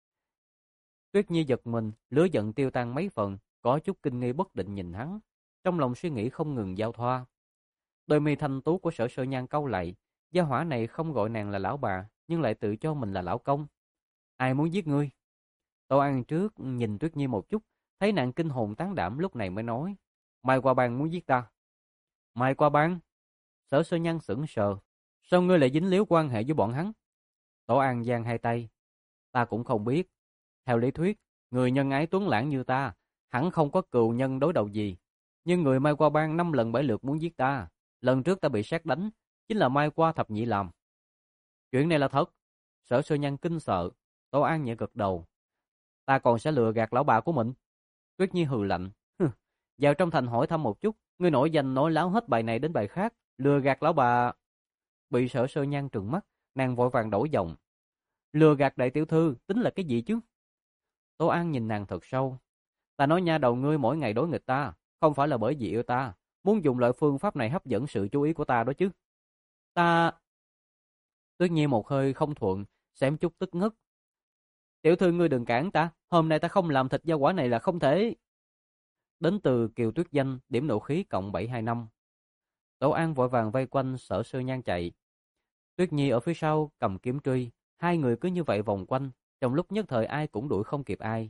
Tuyết Nhi giật mình, lửa giận tiêu tan mấy phần, có chút kinh nghi bất định nhìn hắn, trong lòng suy nghĩ không ngừng giao thoa. Đôi mi thanh tú của Sở Sơ Nhan cau lại, gia hỏa này không gọi nàng là lão bà, nhưng lại tự cho mình là lão công. Ai muốn giết ngươi? Tô An trước nhìn Tuyết Nhi một chút, thấy nàng kinh hồn tán đảm lúc này mới nói. Mai Qua Bang muốn giết ta. Mai Qua Bang? Sở Sơ Nhan sững sờ. Sao ngươi lại dính líu quan hệ với bọn hắn? Tô An giang hai tay. Ta cũng không biết. Theo lý thuyết, người nhân ái tuấn lãng như ta, hẳn không có cừu nhân đối đầu gì. Nhưng người Mai Qua Bang năm lần bảy lượt muốn giết ta. Lần trước ta bị sét đánh, chính là Mai Qua thập nhị làm. Chuyện này là thật. Sở Sơ Nhan kinh sợ. Tô An nhẹ gật đầu. Ta còn sẽ lừa gạt lão bà của mình. Tuyết Nhi hừ lạnh. Vào trong thành hỏi thăm một chút, ngươi nổi danh nói láo hết bài này đến bài khác, lừa gạt lão bà. Bị Sở Sơ Nhan trừng mắt, nàng vội vàng đổi giọng. Lừa gạt đại tiểu thư tính là cái gì chứ? Tô An nhìn nàng thật sâu. Ta nói nha đầu ngươi mỗi ngày đối nghịch ta, không phải là bởi vì yêu ta, muốn dùng loại phương pháp này hấp dẫn sự chú ý của ta đó chứ. Ta... Tuyết Nhi một hơi không thuận, xém chút tức ngất. Tiểu thư ngươi đừng cản ta, hôm nay ta không làm thịt gia quả này là không thể. Đến từ Kiều Tuyết Danh, điểm nộ khí cộng bảy hai năm. Tổ An vội vàng vây quanh Sở Sơ Nhan chạy. Tuyết Nhi ở phía sau cầm kiếm truy, hai người cứ như vậy vòng quanh, trong lúc nhất thời ai cũng đuổi không kịp ai.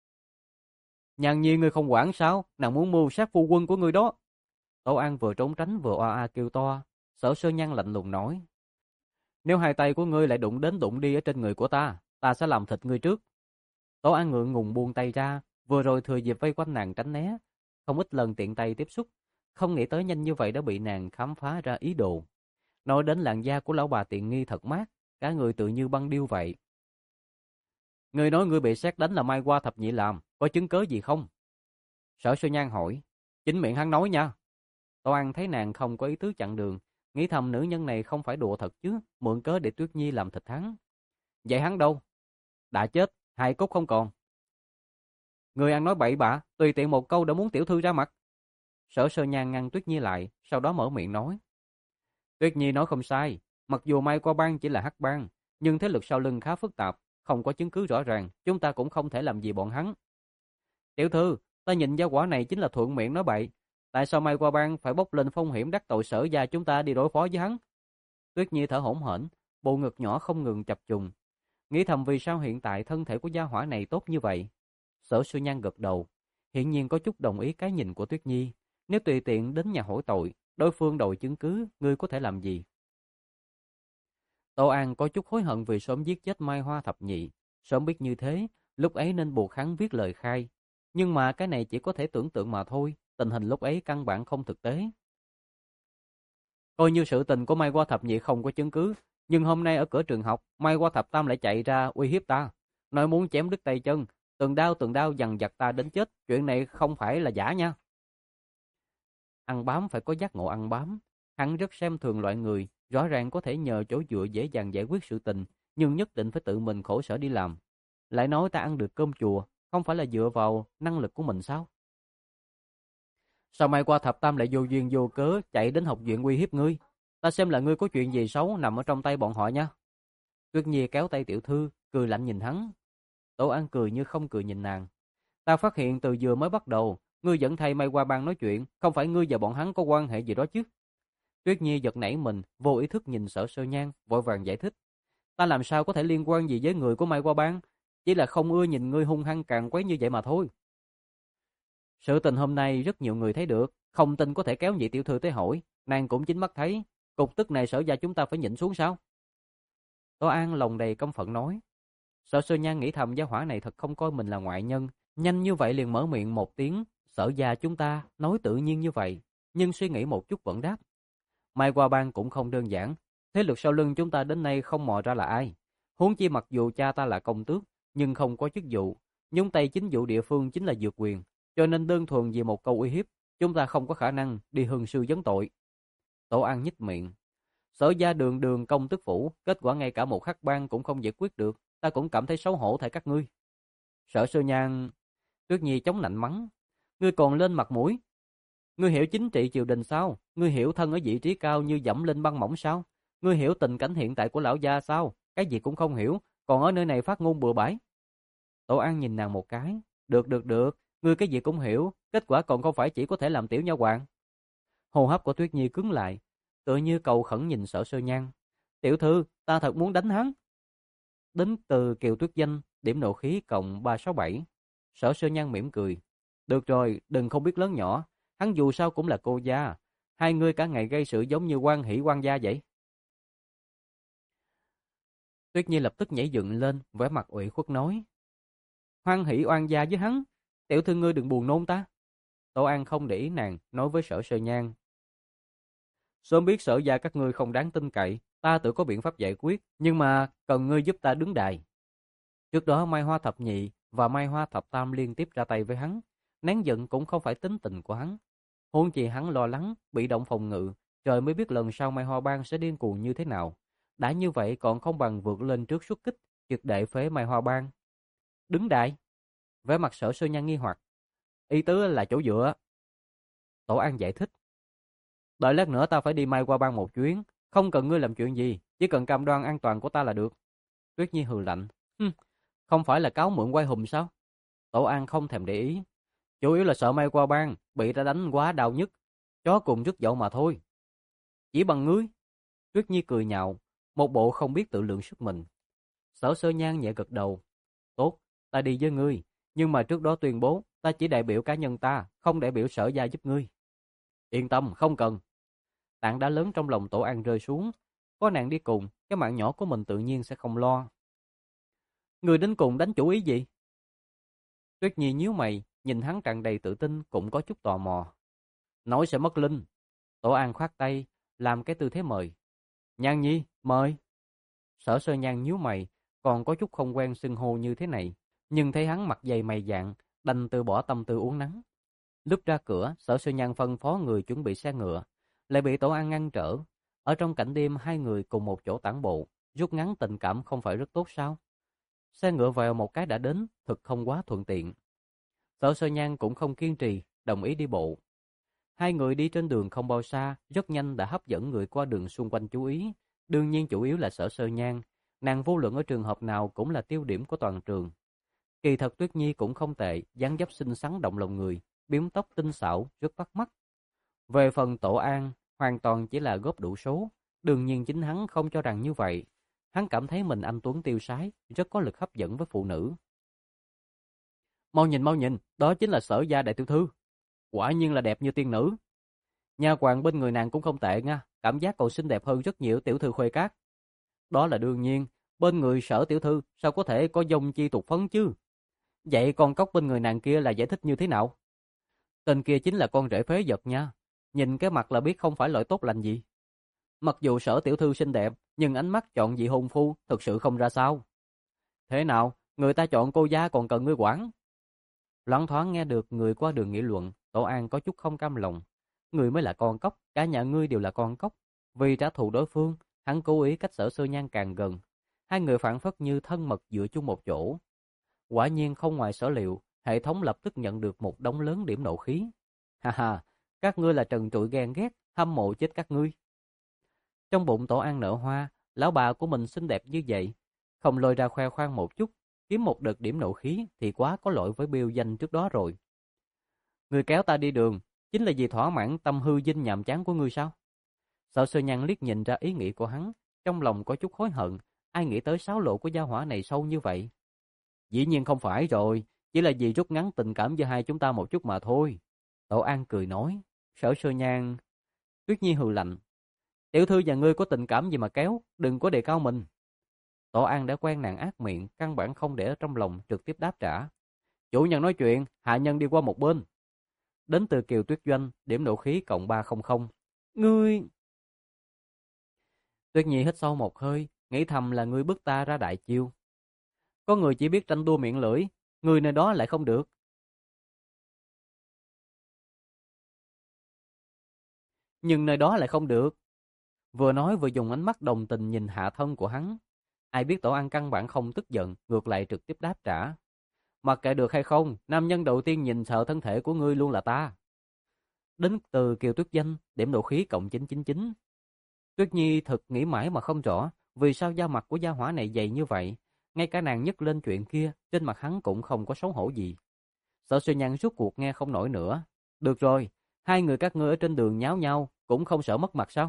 Nhan Nhi ngươi không quản sao, nàng muốn mưu sát phu quân của ngươi đó. Tổ An vừa trốn tránh vừa oa a kêu to. Sở Sơ Nhan lạnh lùng nói. Nếu hai tay của ngươi lại đụng đến đụng đi ở trên người của ta, ta sẽ làm thịt ngươi trước. Tổ An ngượng ngùng buông tay ra, vừa rồi thừa dịp vây quanh nàng tránh né, không ít lần tiện tay tiếp xúc, không nghĩ tới nhanh như vậy đã bị nàng khám phá ra ý đồ. Nói đến làn da của lão bà tiện nghi thật mát, cả người tự như băng điêu vậy. Ngươi nói ngươi bị sét đánh là Mai Qua thập nhị làm, có chứng cớ gì không? Sở Sơ Nhan hỏi. Chính miệng hắn nói nha. Tô An thấy nàng không có ý tứ chặn đường, nghĩ thầm nữ nhân này không phải đùa thật chứ, mượn cớ để Tuyết Nhi làm thịt hắn. Vậy hắn đâu? Đã chết, hai cốt không còn. Người ăn nói bậy bạ, tùy tiện một câu đã muốn tiểu thư ra mặt. Sở Sơ Nhan ngăn Tuyết Nhi lại, sau đó mở miệng nói. Tuyết Nhi nói không sai, mặc dù Mai Qua Bang chỉ là hắc bang, nhưng thế lực sau lưng khá phức tạp, không có chứng cứ rõ ràng, chúng ta cũng không thể làm gì bọn hắn. Tiểu thư, ta nhìn gia quả này chính là thuận miệng nói bậy. Tại sao Mai Qua Bang phải bốc lên phong hiểm đắc tội Sở gia chúng ta đi đối phó với hắn? Tuyết Nhi thở hổn hển, bộ ngực nhỏ không ngừng chập trùng, nghĩ thầm vì sao hiện tại thân thể của gia hỏa này tốt như vậy. Sở Sư Nhan gật đầu, hiển nhiên có chút đồng ý cái nhìn của Tuyết Nhi. Nếu tùy tiện đến nhà hỏi tội, đối phương đòi chứng cứ, ngươi có thể làm gì? Tô An có chút hối hận vì sớm giết chết Mai Hoa thập nhị. Sớm biết như thế, lúc ấy nên buộc hắn viết lời khai. Nhưng mà cái này chỉ có thể tưởng tượng mà thôi, tình hình lúc ấy căn bản không thực tế. Coi như sự tình của Mai Hoa thập nhị không có chứng cứ, nhưng hôm nay ở cửa trường học, Mai Hoa thập tam lại chạy ra uy hiếp ta, nói muốn chém đứt tay chân, từng đao từng đao dằn vặt ta đến chết, chuyện này không phải là giả nha. Ăn bám phải có giác ngộ ăn bám, hắn rất xem thường loại người, rõ ràng có thể nhờ chỗ dựa dễ dàng giải quyết sự tình, nhưng nhất định phải tự mình khổ sở đi làm. Lại nói ta ăn được cơm chùa, không phải là dựa vào năng lực của mình sao? Sao Mai Qua thập tam lại vô duyên vô cớ chạy đến học viện uy hiếp ngươi? Ta xem là ngươi có chuyện gì xấu nằm ở trong tay bọn họ nha. Tuyết Nhi kéo tay tiểu thư, cười lạnh nhìn hắn. Tổ An cười như không cười nhìn nàng. Ta phát hiện từ vừa mới bắt đầu, ngươi dẫn thay Mai Qua Bang nói chuyện, không phải ngươi và bọn hắn có quan hệ gì đó chứ? Tuyết Nhi giật nảy mình, vô ý thức nhìn Sở Sơ Nhan, vội vàng giải thích. Ta làm sao có thể liên quan gì với người của Mai Qua Bang? Chỉ là không ưa nhìn ngươi hung hăng càn quấy như vậy mà thôi. Sự tình hôm nay rất nhiều người thấy được, không tin có thể kéo nhị tiểu thư tới hỏi, nàng cũng chính mắt thấy, cục tức này Sở gia chúng ta phải nhịn xuống sao? Tô An lòng đầy căm phẫn nói. Sở Sơ Nhan nghĩ thầm gia hỏa này thật không coi mình là ngoại nhân, nhanh như vậy liền mở miệng một tiếng, Sở gia chúng ta, nói tự nhiên như vậy, nhưng suy nghĩ một chút vẫn đáp. Mai Qua Bang cũng không đơn giản, thế lực sau lưng chúng ta đến nay không mò ra là ai. Huống chi mặc dù cha ta là công tước, nhưng không có chức vụ, nhúng tay chính vụ địa phương chính là dược quyền, cho nên đơn thuần vì một câu uy hiếp, chúng ta không có khả năng đi hương sư vấn tội. Tổ An nhích miệng. Sở gia đường đường công tước phủ, kết quả ngay cả một khắc bang cũng không giải quyết được, ta cũng cảm thấy xấu hổ thay các ngươi. Sở Sơ Nhan, Tuyết Nhi chống nạnh mắng, ngươi còn lên mặt mũi. Ngươi hiểu chính trị triều đình sao? Ngươi hiểu thân ở vị trí cao như dẫm lên băng mỏng sao? Ngươi hiểu tình cảnh hiện tại của lão gia sao? Cái gì cũng không hiểu, còn ở nơi này phát ngôn bừa bãi. Tổ An nhìn nàng một cái, được được được, ngươi cái gì cũng hiểu, kết quả còn không phải chỉ có thể làm tiểu nha hoàn. Hô hấp của Tuyết Nhi cứng lại, tựa như cầu khẩn nhìn Sở Sơ Nhan. Tiểu thư, ta thật muốn đánh hắn. Đến từ Kiều Tuyết Danh, điểm nộ khí cộng ba sáu bảy. Sở Sơ Nhan mỉm cười. Được rồi, đừng không biết lớn nhỏ, hắn dù sao cũng là cô gia, hai người cả ngày gây sự giống như quan hỷ quan gia vậy. Tuyết Nhi lập tức nhảy dựng lên, vẻ mặt ủy khuất nói. Hoan hỷ oan gia với hắn, tiểu thư ngươi đừng buồn nôn ta. Tô An không để ý nàng, nói với Sở Sơ Nhan. Sớm biết Sở gia các ngươi không đáng tin cậy, ta tự có biện pháp giải quyết, nhưng mà cần ngươi giúp ta đứng đài. Trước đó Mai Hoa thập nhị và Mai Hoa thập tam liên tiếp ra tay với hắn, nén giận cũng không phải tính tình của hắn. Huống chi hắn lo lắng, bị động phòng ngự, trời mới biết lần sau Mai Hoa Bang sẽ điên cuồng như thế nào. Đã như vậy còn không bằng vượt lên trước xuất kích, triệt để phế Mai Hoa Bang. Đứng đại. Vẻ mặt Sở Sơ Nhan nghi hoặc. Ý tứ là chỗ dựa. Tổ An giải thích. Đợi lát nữa ta phải đi Mai Hoa Bang một chuyến, không cần ngươi làm chuyện gì, chỉ cần cam đoan an toàn của ta là được. Tuyết Nhi hừ lạnh. Hừm, không phải là cáo mượn quay hùm sao? Tổ An không thèm để ý. Chủ yếu là sợ Mai Qua Bang bị ta đánh quá đau nhất, chó cùng rứt dậu mà thôi. Chỉ bằng ngươi. Tuyết Nhi cười nhạo, một bộ không biết tự lượng sức mình. Sở Sơ Nhan nhẹ gật đầu. Tốt, ta đi với ngươi, nhưng mà trước đó tuyên bố ta chỉ đại biểu cá nhân ta, không đại biểu Sở gia giúp ngươi. Yên tâm, không cần. Tảng đá lớn trong lòng Tổ An rơi xuống, có nàng đi cùng, cái mạng nhỏ của mình tự nhiên sẽ không lo. Người đến cùng đánh chủ ý gì? Tuyết Nhi nhíu mày, nhìn hắn tràn đầy tự tin, cũng có chút tò mò. Nói sẽ mất linh. Tổ An khoát tay, làm cái tư thế mời. Nhan Nhi, mời. Sở Sơ Nhan nhíu mày, còn có chút không quen xưng hô như thế này, nhưng thấy hắn mặt dày mày dạn, đành từ bỏ tâm tư uống nắng. Lúc ra cửa, Sở Sơ Nhan phân phó người chuẩn bị xe ngựa, lại bị Tổ An ngăn trở. Ở trong cảnh đêm hai người cùng một chỗ tản bộ, rút ngắn tình cảm không phải rất tốt sao? Xe ngựa vào một cái đã đến, thực không quá thuận tiện. Sở Sơ Nhan cũng không kiên trì, đồng ý đi bộ. Hai người đi trên đường không bao xa, rất nhanh đã hấp dẫn người qua đường xung quanh chú ý. Đương nhiên chủ yếu là Sở Sơ Nhan, nàng vô luận ở trường hợp nào cũng là tiêu điểm của toàn trường. Kỳ thật Tuyết Nhi cũng không tệ, dáng dấp xinh xắn động lòng người, biếm tóc tinh xảo, rất bắt mắt. Về phần Tổ An, hoàn toàn chỉ là góp đủ số, đương nhiên chính hắn không cho rằng như vậy. Hắn cảm thấy mình anh tuấn tiêu sái, rất có lực hấp dẫn với phụ nữ. Mau nhìn mau nhìn, đó chính là Sở gia đại tiểu thư. Quả nhiên là đẹp như tiên nữ. Nha hoàn bên người nàng cũng không tệ nha, cảm giác còn xinh đẹp hơn rất nhiều tiểu thư Khuê Cát. Đó là đương nhiên, bên người Sở tiểu thư sao có thể có dông chi tục phấn chứ? Vậy con cóc bên người nàng kia là giải thích như thế nào? Tên kia chính là con rể phế vật nha. Nhìn cái mặt là biết không phải loại tốt lành gì. Mặc dù Sở tiểu thư xinh đẹp, nhưng ánh mắt chọn vị hôn phu thực sự không ra sao. Thế nào, người ta chọn cô gia còn cần ngươi quản? Loáng thoáng nghe được người qua đường nghị luận, Tổ An có chút không cam lòng. Người mới là con cóc, cả nhà ngươi đều là con cóc. Vì trả thù đối phương, hắn cố ý cách Sở Sơ Nhan càng gần. Hai người phản phất như thân mật dựa chung một chỗ. Quả nhiên không ngoài sở liệu, hệ thống lập tức nhận được một đống lớn điểm nộ khí. Ha ha, các ngươi là trần trụi ghen ghét, hâm mộ chết các ngươi. Trong bụng Tổ An nở hoa, lão bà của mình xinh đẹp như vậy, không lôi ra khoe khoang một chút, kiếm một đợt điểm nộ khí thì quá có lỗi với Bill danh trước đó rồi. Người kéo ta đi đường, chính là vì thỏa mãn tâm hư dinh nhàm chán của ngươi sao? Sở Sơ Nhan liếc nhìn ra ý nghĩ của hắn, trong lòng có chút hối hận, ai nghĩ tới sáo lộ của gia hỏa này sâu như vậy. Dĩ nhiên không phải rồi, chỉ là vì rút ngắn tình cảm giữa hai chúng ta một chút mà thôi. Tổ An cười nói. Sở Sơ Nhan. Tuyết Nhi hừ lạnh. Tiểu thư và ngươi có tình cảm gì mà kéo, đừng có đề cao mình. Tổ An đã quen nàng ác miệng, căn bản không để ở trong lòng, trực tiếp đáp trả. Chủ nhân nói chuyện, hạ nhân đi qua một bên. Đến từ Kiều Tuyết Doanh, điểm nộ khí cộng ba trăm. Ngươi... Tuyết Nhi hít sâu một hơi, nghĩ thầm là ngươi bức ta ra đại chiêu. Có người chỉ biết tranh đua miệng lưỡi, người nơi đó lại không được. Nhưng nơi đó lại không được. Vừa nói vừa dùng ánh mắt đồng tình nhìn hạ thân của hắn. Ai biết Tổ An căn bản không tức giận, ngược lại trực tiếp đáp trả. Mặc kệ được hay không, nam nhân đầu tiên nhìn sợ thân thể của ngươi luôn là ta. Đến từ Kiều Tuyết Danh, điểm nộ khí cộng chín trăm chín mươi chín. Tuyết Nhi thực nghĩ mãi mà không rõ, vì sao da mặt của gia hỏa này dày như vậy. Ngay cả nàng nhắc lên chuyện kia, trên mặt hắn cũng không có xấu hổ gì. Sở Suy Nhan rút cuộc nghe không nổi nữa. Được rồi, hai người các ngươi ở trên đường nháo nhau, cũng không sợ mất mặt sao?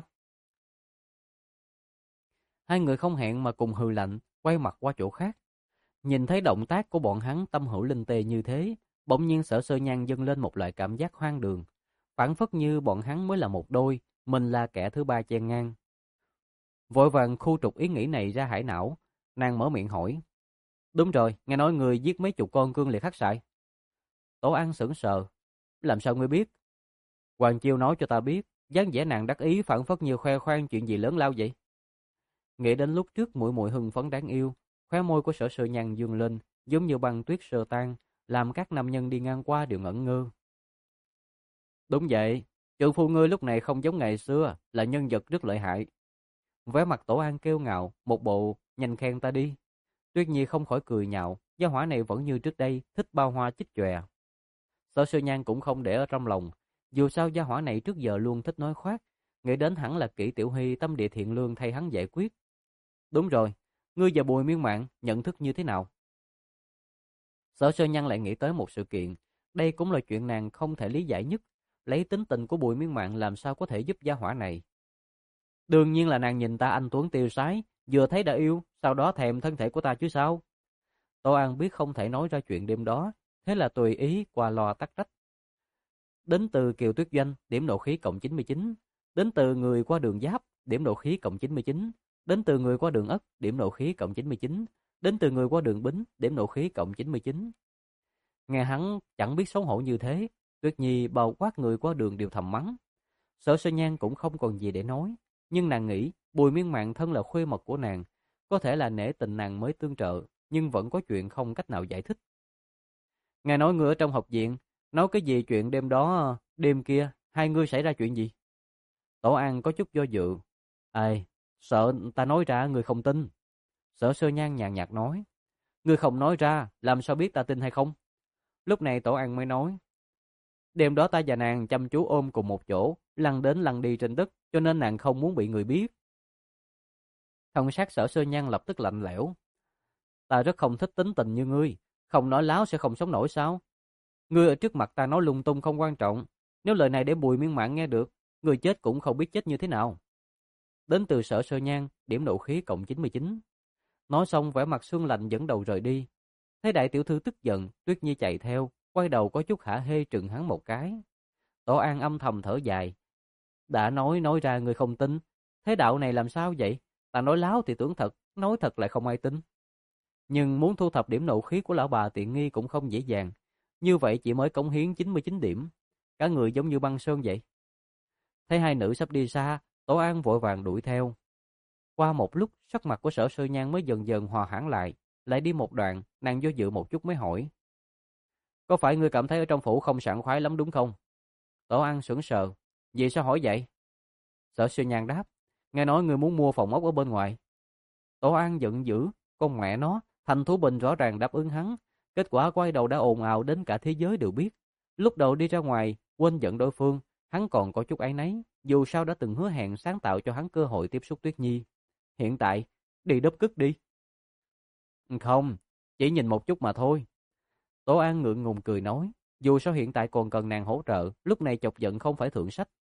Hai người không hẹn mà cùng hừ lạnh, quay mặt qua chỗ khác. Nhìn thấy động tác của bọn hắn tâm hữu linh tê như thế, bỗng nhiên Sở Sơ Nhan dâng lên một loại cảm giác hoang đường. Phản phất như bọn hắn mới là một đôi, mình là kẻ thứ ba chen ngang. Vội vàng khu trục ý nghĩ này ra hải não, nàng mở miệng hỏi. Đúng rồi, nghe nói người giết mấy chục con cương liệt hắc sải. Tổ An sững sờ. Làm sao ngươi biết? Hoàng Chiêu nói cho ta biết, dáng vẻ nàng đắc ý phản phất như khoe khoang chuyện gì lớn lao vậy. Nghĩ đến lúc trước muội muội hưng phấn đáng yêu, khóe môi của Sở Sơ Nhan dương lên, giống như băng tuyết sơ tan, làm các nam nhân đi ngang qua đều ngẩn ngơ. Đúng vậy, trượng phu ngươi lúc này không giống ngày xưa, là nhân vật rất lợi hại. Vẻ mặt Tổ An kêu ngạo, một bộ nhanh khen ta đi. Tuyết Nhi không khỏi cười nhạo, gia hỏa này vẫn như trước đây, thích bao hoa chích chòe. Sở Sơ Nhan cũng không để ở trong lòng, dù sao gia hỏa này trước giờ luôn thích nói khoác, nghĩ đến hẳn là Kỷ Tiểu Hy tâm địa thiện lương thay hắn giải quyết. Đúng rồi, ngươi và Bùi Miên Mạn nhận thức như thế nào? Sở Sơ Nhan lại nghĩ tới một sự kiện, đây cũng là chuyện nàng không thể lý giải nhất, lấy tính tình của Bùi Miên Mạn làm sao có thể giúp gia hỏa này. Đương nhiên là nàng nhìn ta anh tuấn tiêu sái, vừa thấy đã yêu, sau đó thèm thân thể của ta chứ sao. Tô An biết không thể nói ra chuyện đêm đó, thế là tùy ý qua loa tắc trách. Đến từ Kiều Tuyết Doanh, điểm nộ khí cộng chín mươi chín. Đến từ người qua đường Giáp, điểm nộ khí cộng chín mươi chín. Đến từ người qua đường Ất, điểm nộ khí cộng chín mươi chín. Đến từ người qua đường Bính, điểm nộ khí cộng chín mươi chín. Nghe hắn chẳng biết xấu hổ như thế, Tuyết Nhi bao quát người qua đường đều thầm mắng. Sở Sơ Nhan cũng không còn gì để nói, nhưng nàng nghĩ Bùi Miên Mạn thân là khuê mật của nàng, có thể là nể tình nàng mới tương trợ, nhưng vẫn có chuyện không cách nào giải thích. Nghe nói ngươi ở trong học viện, nói cái gì chuyện đêm đó, đêm kia, hai ngươi xảy ra chuyện gì? Tổ An có chút do dự. Ai, sợ ta nói ra ngươi không tin. Sở Sơ Nhan nhàn nhạt nói. Ngươi không nói ra, làm sao biết ta tin hay không? Lúc này Tổ An mới nói. Đêm đó ta và nàng chăm chú ôm cùng một chỗ, lăn đến lăn đi trên đất, cho nên nàng không muốn bị người biết. Thần sắc Sở Sơ Nhan lập tức lạnh lẽo. Ta rất không thích tính tình như ngươi, không nói láo sẽ không sống nổi sao? Ngươi ở trước mặt ta nói lung tung không quan trọng, nếu lời này để Bùi Miên Mạn nghe được, ngươi chết cũng không biết chết như thế nào. Đến từ Sở Sơ Nhan, điểm nộ khí cộng chín mươi chín. Nói xong vẻ mặt Xuân Lạnh dẫn đầu rời đi. Thấy đại tiểu thư tức giận, Tuyết Nhi chạy theo, quay đầu có chút hả hê trừng hắn một cái. Tổ An âm thầm thở dài. Đã nói nói ra người không tin, thế đạo này làm sao vậy? Ta nói láo thì tưởng thật, nói thật lại không ai tin. Nhưng muốn thu thập điểm nộ khí của lão bà tiện nghi cũng không dễ dàng. Như vậy chỉ mới cống hiến chín mươi chín điểm. Cả người giống như băng sơn vậy. Thấy hai nữ sắp đi xa, Tổ An vội vàng đuổi theo. Qua một lúc, sắc mặt của Sở Sơ Nhan mới dần dần hòa hẳn lại. Lại đi một đoạn, nàng do dự một chút mới hỏi. Có phải ngươi cảm thấy ở trong phủ không sảng khoái lắm đúng không? Tổ An sững sờ. Vì sao hỏi vậy? Sở Sơ Nhan đáp. Nghe nói ngươi muốn mua phòng ốc ở bên ngoài. Tổ An giận dữ. Con mẹ nó, Thành Thú Bình rõ ràng đáp ứng hắn. Kết quả quay đầu đã ồn ào đến cả thế giới đều biết. Lúc đầu đi ra ngoài, quên giận đối phương, hắn còn có chút áy náy. Dù sao đã từng hứa hẹn sáng tạo cho hắn cơ hội tiếp xúc Tuyết Nhi. Hiện tại, đi đớp cức đi. Không, chỉ nhìn một chút mà thôi. Tổ An ngượng ngùng cười nói, dù sao hiện tại còn cần nàng hỗ trợ, lúc này chọc giận không phải thượng sách.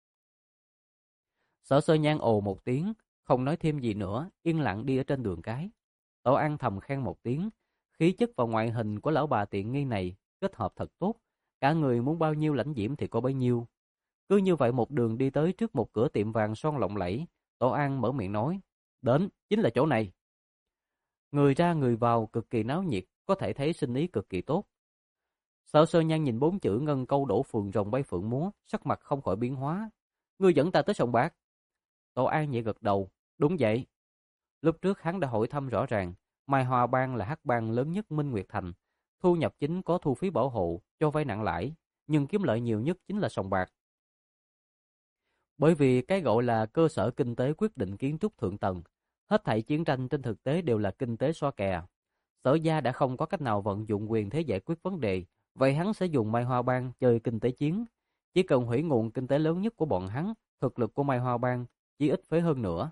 Sở Sơ Nhan ồ một tiếng, không nói thêm gì nữa, yên lặng đi ở trên đường cái. Tổ An thầm khen một tiếng, khí chất và ngoại hình của lão bà tiện nghi này kết hợp thật tốt, cả người muốn bao nhiêu lãnh diễm thì có bấy nhiêu. Cứ như vậy một đường đi tới trước một cửa tiệm vàng son lộng lẫy, Tổ An mở miệng nói, đến, chính là chỗ này. Người ra người vào cực kỳ náo nhiệt, có thể thấy sinh ý cực kỳ tốt. Sở Sơ Nhan nhìn bốn chữ ngân câu đổ phường rồng bay phượng múa, sắc mặt không khỏi biến hóa. Ngươi dẫn ta tới sòng bạc. Tổ An nhẹ gật đầu, đúng vậy. Lúc trước hắn đã hỏi thăm rõ ràng, Mai Hoa Bang là hắc bang lớn nhất Minh Nguyệt Thành, thu nhập chính có thu phí bảo hộ, cho vay nặng lãi, nhưng kiếm lợi nhiều nhất chính là sòng bạc. Bởi vì cái gọi là cơ sở kinh tế quyết định kiến trúc thượng tầng, hết thảy chiến tranh trên thực tế đều là kinh tế xoa kè. Sở Gia đã không có cách nào vận dụng quyền thế giải quyết vấn đề, vậy hắn sẽ dùng Mai Hoa Bang chơi kinh tế chiến. Chỉ cần hủy nguồn kinh tế lớn nhất của bọn hắn, thực lực của Mai Hoa Bang chỉ ít phế hơn nữa.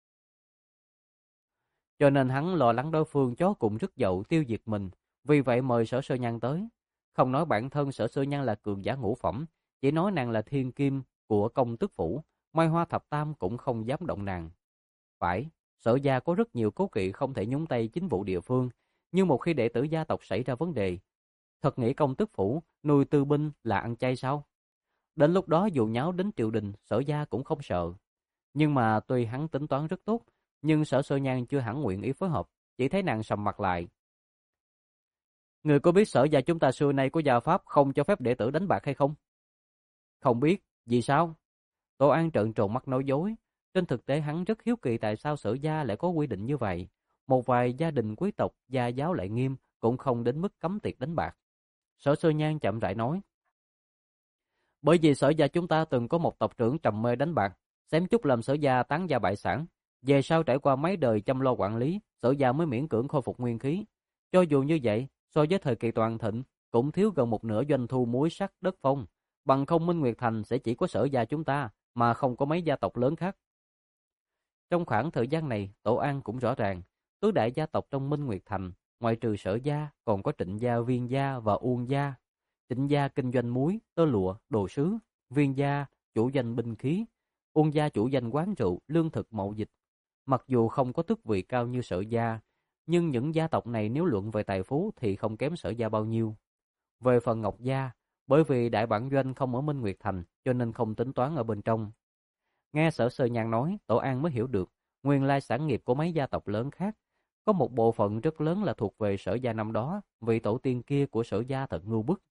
Cho nên hắn lo lắng đối phương chó cũng rất dậu tiêu diệt mình, vì vậy mời Sở Sơ Nhan tới. Không nói bản thân Sở Sơ Nhan là cường giả ngũ phẩm, chỉ nói nàng là thiên kim của công tước phủ, Mai Hoa Thập Tam cũng không dám động nàng. Phải, Sở Gia có rất nhiều cố kỵ không thể nhúng tay chính vụ địa phương, nhưng một khi đệ tử gia tộc xảy ra vấn đề, thật nghĩ công tước phủ nuôi tư binh là ăn chay sao? Đến lúc đó dù nháo đến triều đình, Sở Gia cũng không sợ. Nhưng mà tuy hắn tính toán rất tốt, nhưng Sở Sơ Nhan chưa hẳn nguyện ý phối hợp, chỉ thấy nàng sầm mặt lại. Người có biết Sở Gia chúng ta xưa nay có gia pháp không cho phép đệ tử đánh bạc hay không? Không biết, vì sao? Tô An trợn tròn mắt nói dối. Trên thực tế hắn rất hiếu kỳ tại sao Sở Gia lại có quy định như vậy. Một vài gia đình quý tộc gia giáo lại nghiêm, cũng không đến mức cấm tiệc đánh bạc. Sở Sơ Nhan chậm rãi nói. Bởi vì Sở Gia chúng ta từng có một tộc trưởng trầm mê đánh bạc, xém chút làm Sở Gia tán gia bại sản. Về sau trải qua mấy đời chăm lo quản lý, Sở Gia mới miễn cưỡng khôi phục nguyên khí. Cho dù như vậy, so với thời kỳ toàn thịnh, cũng thiếu gần một nửa doanh thu muối sắt đất phong. Bằng không Minh Nguyệt Thành sẽ chỉ có Sở Gia chúng ta, mà không có mấy gia tộc lớn khác. Trong khoảng thời gian này, Tổ An cũng rõ ràng, tứ đại gia tộc trong Minh Nguyệt Thành, ngoại trừ Sở Gia, còn có Trịnh Gia, Viên Gia và Uông Gia. Trịnh Gia kinh doanh muối, tơ lụa, đồ sứ, Viên Gia chủ doanh binh khí, Uông Gia chủ doanh quán rượu, lương thực mậu dịch. Mặc dù không có tước vị cao như Sở Gia, nhưng những gia tộc này nếu luận về tài phú thì không kém Sở Gia bao nhiêu. Về phần Ngọc Gia, bởi vì đại bản doanh không ở Minh Nguyệt Thành, cho nên không tính toán ở bên trong. Nghe Sở Sơ Nhan nói, Tổ An mới hiểu được, nguyên lai sản nghiệp của mấy gia tộc lớn khác, có một bộ phận rất lớn là thuộc về Sở Gia năm đó, vị tổ tiên kia của Sở Gia thật ngu bức.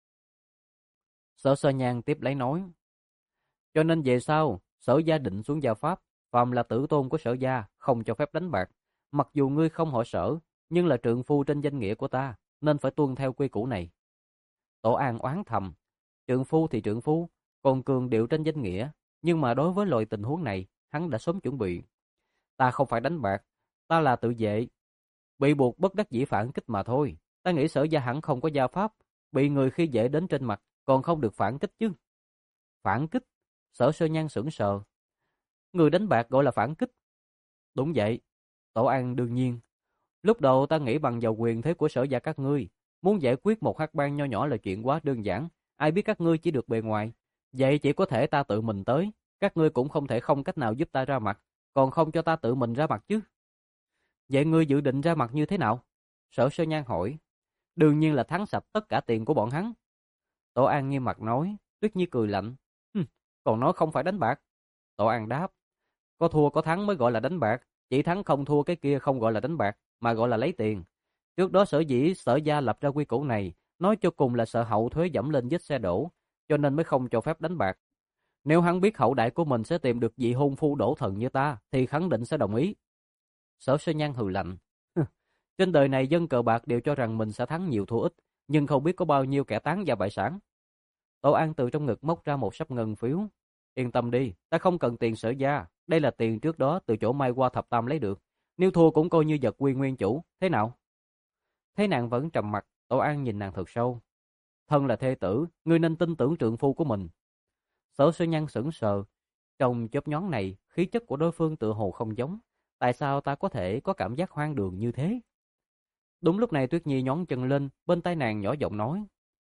Sở Sơ Nhan tiếp lấy nói, cho nên về sau, Sở Gia định xuống gia pháp, phàm là tử tôn của Sở Gia, không cho phép đánh bạc. Mặc dù ngươi không họ Sở, nhưng là trượng phu trên danh nghĩa của ta, nên phải tuân theo quy củ này. Tổ An oán thầm, trượng phu thì trượng phu, còn cường điệu trên danh nghĩa, nhưng mà đối với loại tình huống này, hắn đã sớm chuẩn bị. Ta không phải đánh bạc, ta là tự vệ. Bị buộc bất đắc dĩ phản kích mà thôi. Ta nghĩ Sở gia hẳn không có gia pháp, bị người khi dễ đến trên mặt, còn không được phản kích chứ. Phản kích? Sở Sơ Nhan sững sờ. Người đánh bạc gọi là phản kích? Đúng vậy. Tổ An đương nhiên. Lúc đầu ta nghĩ bằng vào quyền thế của Sở gia các ngươi, muốn giải quyết một hắc bang nho nhỏ là chuyện quá đơn giản. Ai biết các ngươi chỉ được bề ngoài. Vậy chỉ có thể ta tự mình tới. Các ngươi cũng không thể không cách nào giúp ta ra mặt, còn không cho ta tự mình ra mặt chứ. Vậy ngươi dự định ra mặt như thế nào? Sở Sơ Nhan hỏi. Đương nhiên là thắng sạch tất cả tiền của bọn hắn. Tổ An nghiêm mặt nói. Tuyết Nhi cười lạnh. Hừm, còn nói không phải đánh bạc. Tổ An đáp. Có thua có thắng mới gọi là đánh bạc. Chỉ thắng không thua cái kia không gọi là đánh bạc, mà gọi là lấy tiền. Trước đó Sở dĩ Sở gia lập ra quy củ này, nói cho cùng là sợ hậu thuế dẫm lên vết xe đổ, cho nên mới không cho phép đánh bạc. Nếu hắn biết hậu đại của mình sẽ tìm được vị hôn phu đổ thần như ta, thì khẳng định sẽ đồng ý. Sở Sơ Nhan hừ lạnh. Trên đời này dân cờ bạc đều cho rằng mình sẽ thắng nhiều thua ít, nhưng không biết có bao nhiêu kẻ tán gia bại sản. Tổ An từ trong ngực móc ra một sấp ngân phiếu. Yên tâm đi, ta không cần tiền Sở gia, đây là tiền trước đó từ chỗ Mai Hoa Thập Tam lấy được. Nếu thua cũng coi như vật quy nguyên chủ, thế nào? Thấy nàng vẫn trầm mặc, Tổ An nhìn nàng thật sâu. Thân là thê tử, ngươi nên tin tưởng trượng phu của mình. Sở Sơ Nhan sững sờ. Trong chớp nhoáng này, khí chất của đối phương tựa hồ không giống. Tại sao ta có thể có cảm giác hoang đường như thế? Đúng lúc này Tuyết Nhi nhón chân lên, bên tai nàng nhỏ giọng nói.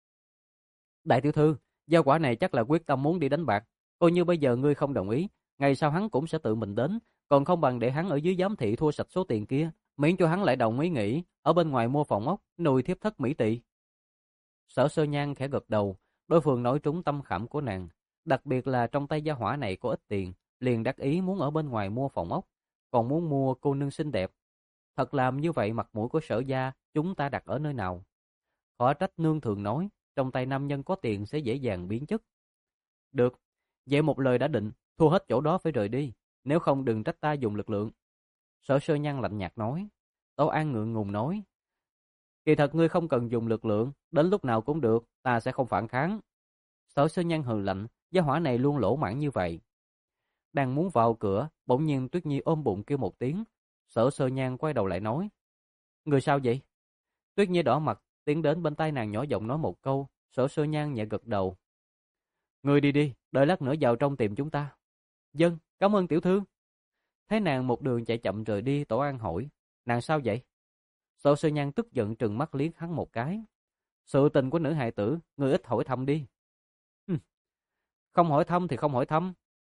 Đại tiểu thư, gia quả này chắc là quyết tâm muốn đi đánh bạc. Coi như bây giờ ngươi không đồng ý, ngày sau hắn cũng sẽ tự mình đến. Còn không bằng để hắn ở dưới giám thị thua sạch số tiền kia, miễn cho hắn lại đồng ý nghĩ ở bên ngoài mua phòng ốc, nuôi thiếp thất mỹ tỳ. Sở Sơ Nhan khẽ gật đầu, đối phương nói trúng tâm khảm của nàng. Đặc biệt là trong tay gia hỏa này có ít tiền, liền đắc ý muốn ở bên ngoài mua phòng ốc, còn muốn mua cô nương xinh đẹp. Thật làm như vậy mặt mũi của Sở gia chúng ta đặt ở nơi nào? Khó trách nương thường nói, trong tay nam nhân có tiền sẽ dễ dàng biến chất. Được, vậy một lời đã định, thua hết chỗ đó phải rời đi, nếu không đừng trách ta dùng lực lượng. Sở Sơ Nhan lạnh nhạt nói. Tâu An ngượng ngùng nói. Kỳ thật ngươi không cần dùng lực lượng, đến lúc nào cũng được, ta sẽ không phản kháng. Sở Sơ Nhan hừ lạnh, gia hỏa này luôn lỗ mãng như vậy. Đang muốn vào cửa, bỗng nhiên Tuyết Nhi ôm bụng kêu một tiếng. Sở Sơ Nhan quay đầu lại nói. Người sao vậy? Tuyết Nhi đỏ mặt, tiến đến bên tai nàng nhỏ giọng nói một câu. Sở Sơ Nhan nhẹ gật đầu. Người đi đi, đợi lát nữa vào trong tìm chúng ta. Dân, cảm ơn tiểu thư. Thấy nàng một đường chạy chậm rời đi, Tổ An hỏi. Nàng sao vậy? Sở Sơ Nhan tức giận trừng mắt liếc hắn một cái. Sự tình của nữ hài tử, người ít hỏi thăm đi. Hừm, không hỏi thăm thì không hỏi thăm.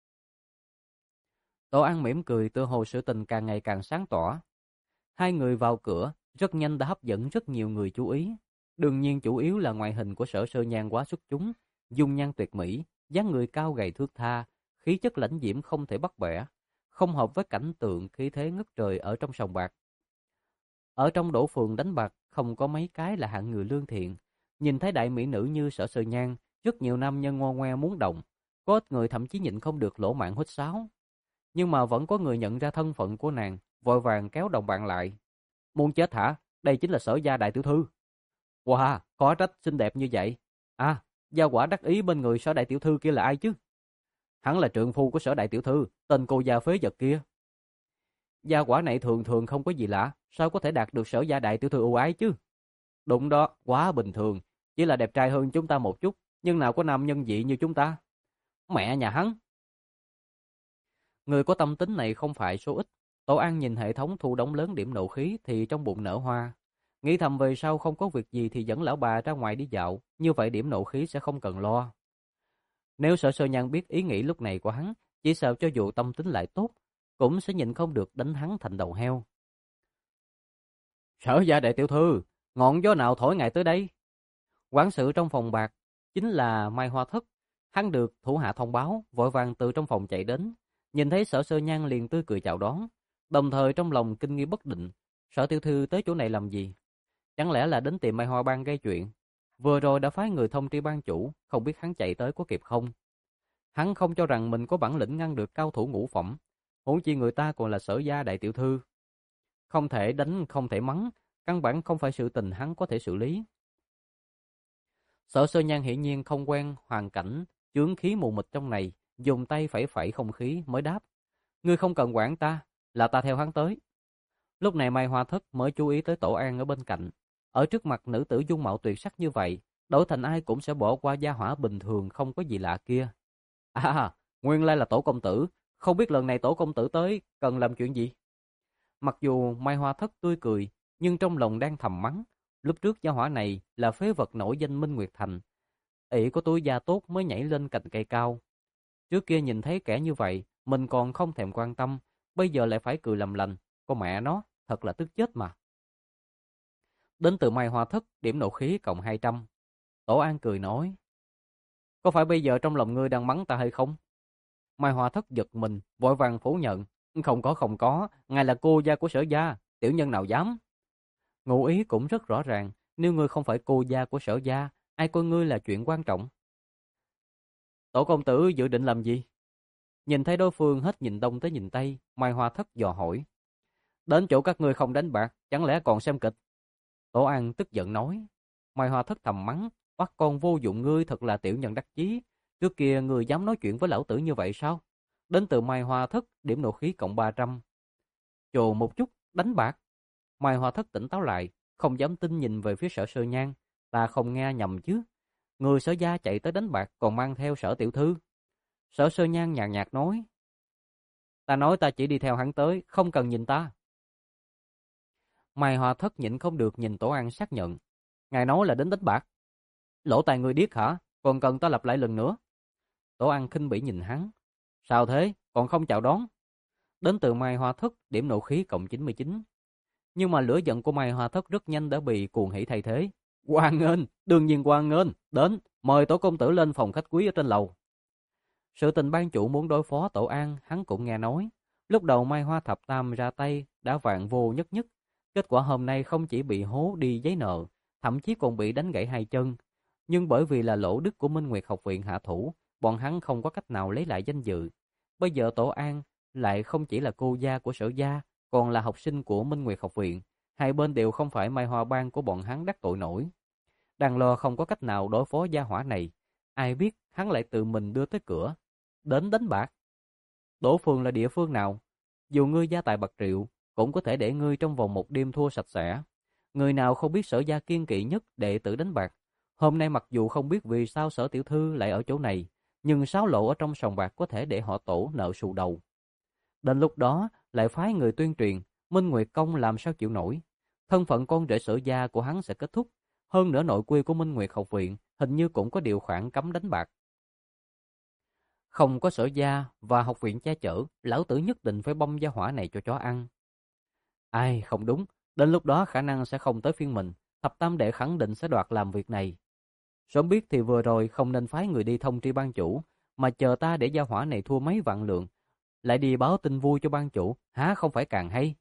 Tổ An mỉm cười, tựa hồ sự tình càng ngày càng sáng tỏ. Hai người vào cửa, rất nhanh đã hấp dẫn rất nhiều người chú ý. Đương nhiên chủ yếu là ngoại hình của Sở Sơ Nhan quá xuất chúng, dung nhan tuyệt mỹ, dáng người cao gầy thước tha, khí chất lãnh diễm không thể bắt bẻ, không hợp với cảnh tượng khí thế ngất trời ở trong sòng bạc. Ở trong đổ phường đánh bạc không có mấy cái là hạng người lương thiện. Nhìn thấy đại mỹ nữ như Sở Sơ Nhan, rất nhiều nam nhân ngoe ngoe muốn động, có ít người thậm chí nhịn không được lỗ mãng huýt sáo. Nhưng mà vẫn có người nhận ra thân phận của nàng, vội vàng kéo đồng bạn lại. Muốn chết hả? Đây chính là Sở gia đại tiểu thư. Wow, khó trách xinh đẹp như vậy. À, gia quả đắc ý bên người Sở đại tiểu thư kia là ai chứ? Hắn là trượng phu của Sở đại tiểu thư, tên cô già phế vật kia. Gia quả này thường thường không có gì lạ, sao có thể đạt được Sở gia đại tiểu thư ưu ái chứ? Đúng đó, quá bình thường, chỉ là đẹp trai hơn chúng ta một chút, nhưng nào có nam nhân dị như chúng ta. Mẹ nhà hắn. Người có tâm tính này không phải số ít. Tổ An nhìn hệ thống thu đóng lớn điểm nộ khí thì trong bụng nở hoa. Nghĩ thầm về sau không có việc gì thì dẫn lão bà ra ngoài đi dạo, như vậy điểm nộ khí sẽ không cần lo. Nếu Sở Sơ Nhan biết ý nghĩ lúc này của hắn, chỉ sợ cho dù tâm tính lại tốt, cũng sẽ nhịn không được đánh hắn thành đầu heo. Sở gia đại tiểu thư, ngọn gió nào thổi ngài tới đây? Quản sự trong phòng bạc chính là Mai Hoa Thất. Hắn được thủ hạ thông báo, vội vàng từ trong phòng chạy đến, nhìn thấy Sở Sơ Nhan liền tươi cười chào đón, đồng thời trong lòng kinh nghi bất định. Sở tiểu thư tới chỗ này làm gì? Chẳng lẽ là đến tìm Mai Hoa Bang gây chuyện? Vừa rồi đã phái người thông tri ban chủ, không biết hắn chạy tới có kịp không? Hắn không cho rằng mình có bản lĩnh ngăn được cao thủ ngũ phẩm, huống chi người ta còn là Sở gia đại tiểu thư. Không thể đánh, không thể mắng, căn bản không phải sự tình hắn có thể xử lý. Sở Sơ Nhan hiển nhiên không quen hoàn cảnh chướng khí mù mịt trong này, dùng tay phẩy phẩy không khí mới đáp. Ngươi không cần quản ta, là ta theo hắn tới. Lúc này Mai Hoa Thất mới chú ý tới Tổ An ở bên cạnh. Ở trước mặt nữ tử dung mạo tuyệt sắc như vậy, đổi thành ai cũng sẽ bỏ qua gia hỏa bình thường không có gì lạ kia. À, nguyên lai là Tổ công tử, không biết lần này Tổ công tử tới cần làm chuyện gì? Mặc dù Mai Hoa Thất tươi cười, nhưng trong lòng đang thầm mắng. Lúc trước gia hỏa này là phế vật nổi danh Minh Nguyệt Thành. ỷ có túi da tốt mới nhảy lên cành cây cao. Trước kia nhìn thấy kẻ như vậy, mình còn không thèm quan tâm, bây giờ lại phải cười làm lành. Con mẹ nó, thật là tức chết mà. Đến từ Mai Hoa Thất, điểm nộ khí cộng hai trăm. Tổ An cười nói, có phải bây giờ trong lòng ngươi đang mắng ta hay không? Mai Hoa Thất giật mình, vội vàng phủ nhận. Không có không có, ngài là cô gia của Sở gia, tiểu nhân nào dám. Ngụ ý cũng rất rõ ràng, nếu ngươi không phải cô gia của Sở gia, ai coi ngươi là chuyện quan trọng. Tổ công tử dự định làm gì? Nhìn thấy đối phương hết nhìn đông tới nhìn tây, Mai Hoa Thất dò hỏi. Đến chỗ các ngươi không đánh bạc, chẳng lẽ còn xem kịch? Tổ An tức giận nói. Mai Hoa Thất thầm mắng, bắt con vô dụng ngươi thật là tiểu nhân đắc chí. Trước kia ngươi dám nói chuyện với lão tử như vậy sao? Đến từ Mai Hoa Thất, điểm nộ khí cộng ba trăm. Chồ một chút, đánh bạc. Mai Hoa Thất tỉnh táo lại, không dám tin nhìn về phía Sở Sơ Nhan. Ta không nghe nhầm chứ. Người Sở gia chạy tới đánh bạc còn mang theo Sở tiểu thư. Sở Sơ Nhan nhàn nhạt nói. Ta nói ta chỉ đi theo hắn tới, không cần nhìn ta. Mai Hoa Thất nhịn không được nhìn Tổ An xác nhận. Ngài nói là đến đánh bạc. Lỗ tai người điếc hả? Còn cần ta lặp lại lần nữa. Tổ An khinh bỉ nhìn hắn. Sao thế? Còn không chào đón. Đến từ Mai Hoa Thất, điểm nộ khí cộng chín mươi chín. Nhưng mà lửa giận của Mai Hoa Thất rất nhanh đã bị cuồng hỉ thay thế. Hoan nghênh, đương nhiên hoan nghênh. Đến, mời Tổ công tử lên phòng khách quý ở trên lầu. Sự tình ban chủ muốn đối phó Tổ An, hắn cũng nghe nói. Lúc đầu Mai Hoa Thập Tam ra tay đã vạn vô nhất nhất. Kết quả hôm nay không chỉ bị hố đi giấy nợ, thậm chí còn bị đánh gãy hai chân. Nhưng bởi vì là lỗ đức của Minh Nguyệt học viện hạ thủ, bọn hắn không có cách nào lấy lại danh dự. Bây giờ Tổ An lại không chỉ là cô gia của Sở gia, còn là học sinh của Minh Nguyệt học viện. Hai bên đều không phải Mai Hoa bang của bọn hắn đắc tội nổi. Đang lo không có cách nào đối phó gia hỏa này. Ai biết hắn lại tự mình đưa tới cửa. Đến đánh bạc. Đỗ Phường là địa phương nào? Dù ngươi gia tài bạc triệu, cũng có thể để ngươi trong vòng một đêm thua sạch sẽ. Người nào không biết Sở gia kiên kỵ nhất đệ tử đánh bạc. Hôm nay mặc dù không biết vì sao Sở tiểu thư lại ở chỗ này, nhưng sáo lộ ở trong sòng bạc có thể để họ Tổ nợ xù đầu. Đến lúc đó lại phái người tuyên truyền, Minh Nguyệt Công làm sao chịu nổi. Thân phận con rể Sở gia của hắn sẽ kết thúc. Hơn nữa nội quy của Minh Nguyệt học viện hình như cũng có điều khoản cấm đánh bạc. Không có Sở gia và học viện che chở, lão tử nhất định phải băm gia hỏa này cho chó ăn. Ai, không đúng, đến lúc đó khả năng sẽ không tới phiên mình. Thập Tam đệ khẳng định sẽ đoạt làm việc này. Sớm biết thì vừa rồi không nên phái người đi thông tri ban chủ, mà chờ ta để gia hỏa này thua mấy vạn lượng, lại đi báo tin vui cho ban chủ, há không phải càng hay.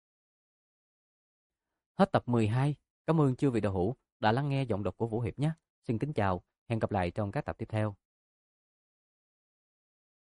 Hết tập mười hai. Cảm ơn chư vị đạo hữu đã lắng nghe giọng đọc của Vũ Hiệp nhé. Xin kính chào, hẹn gặp lại trong các tập tiếp theo.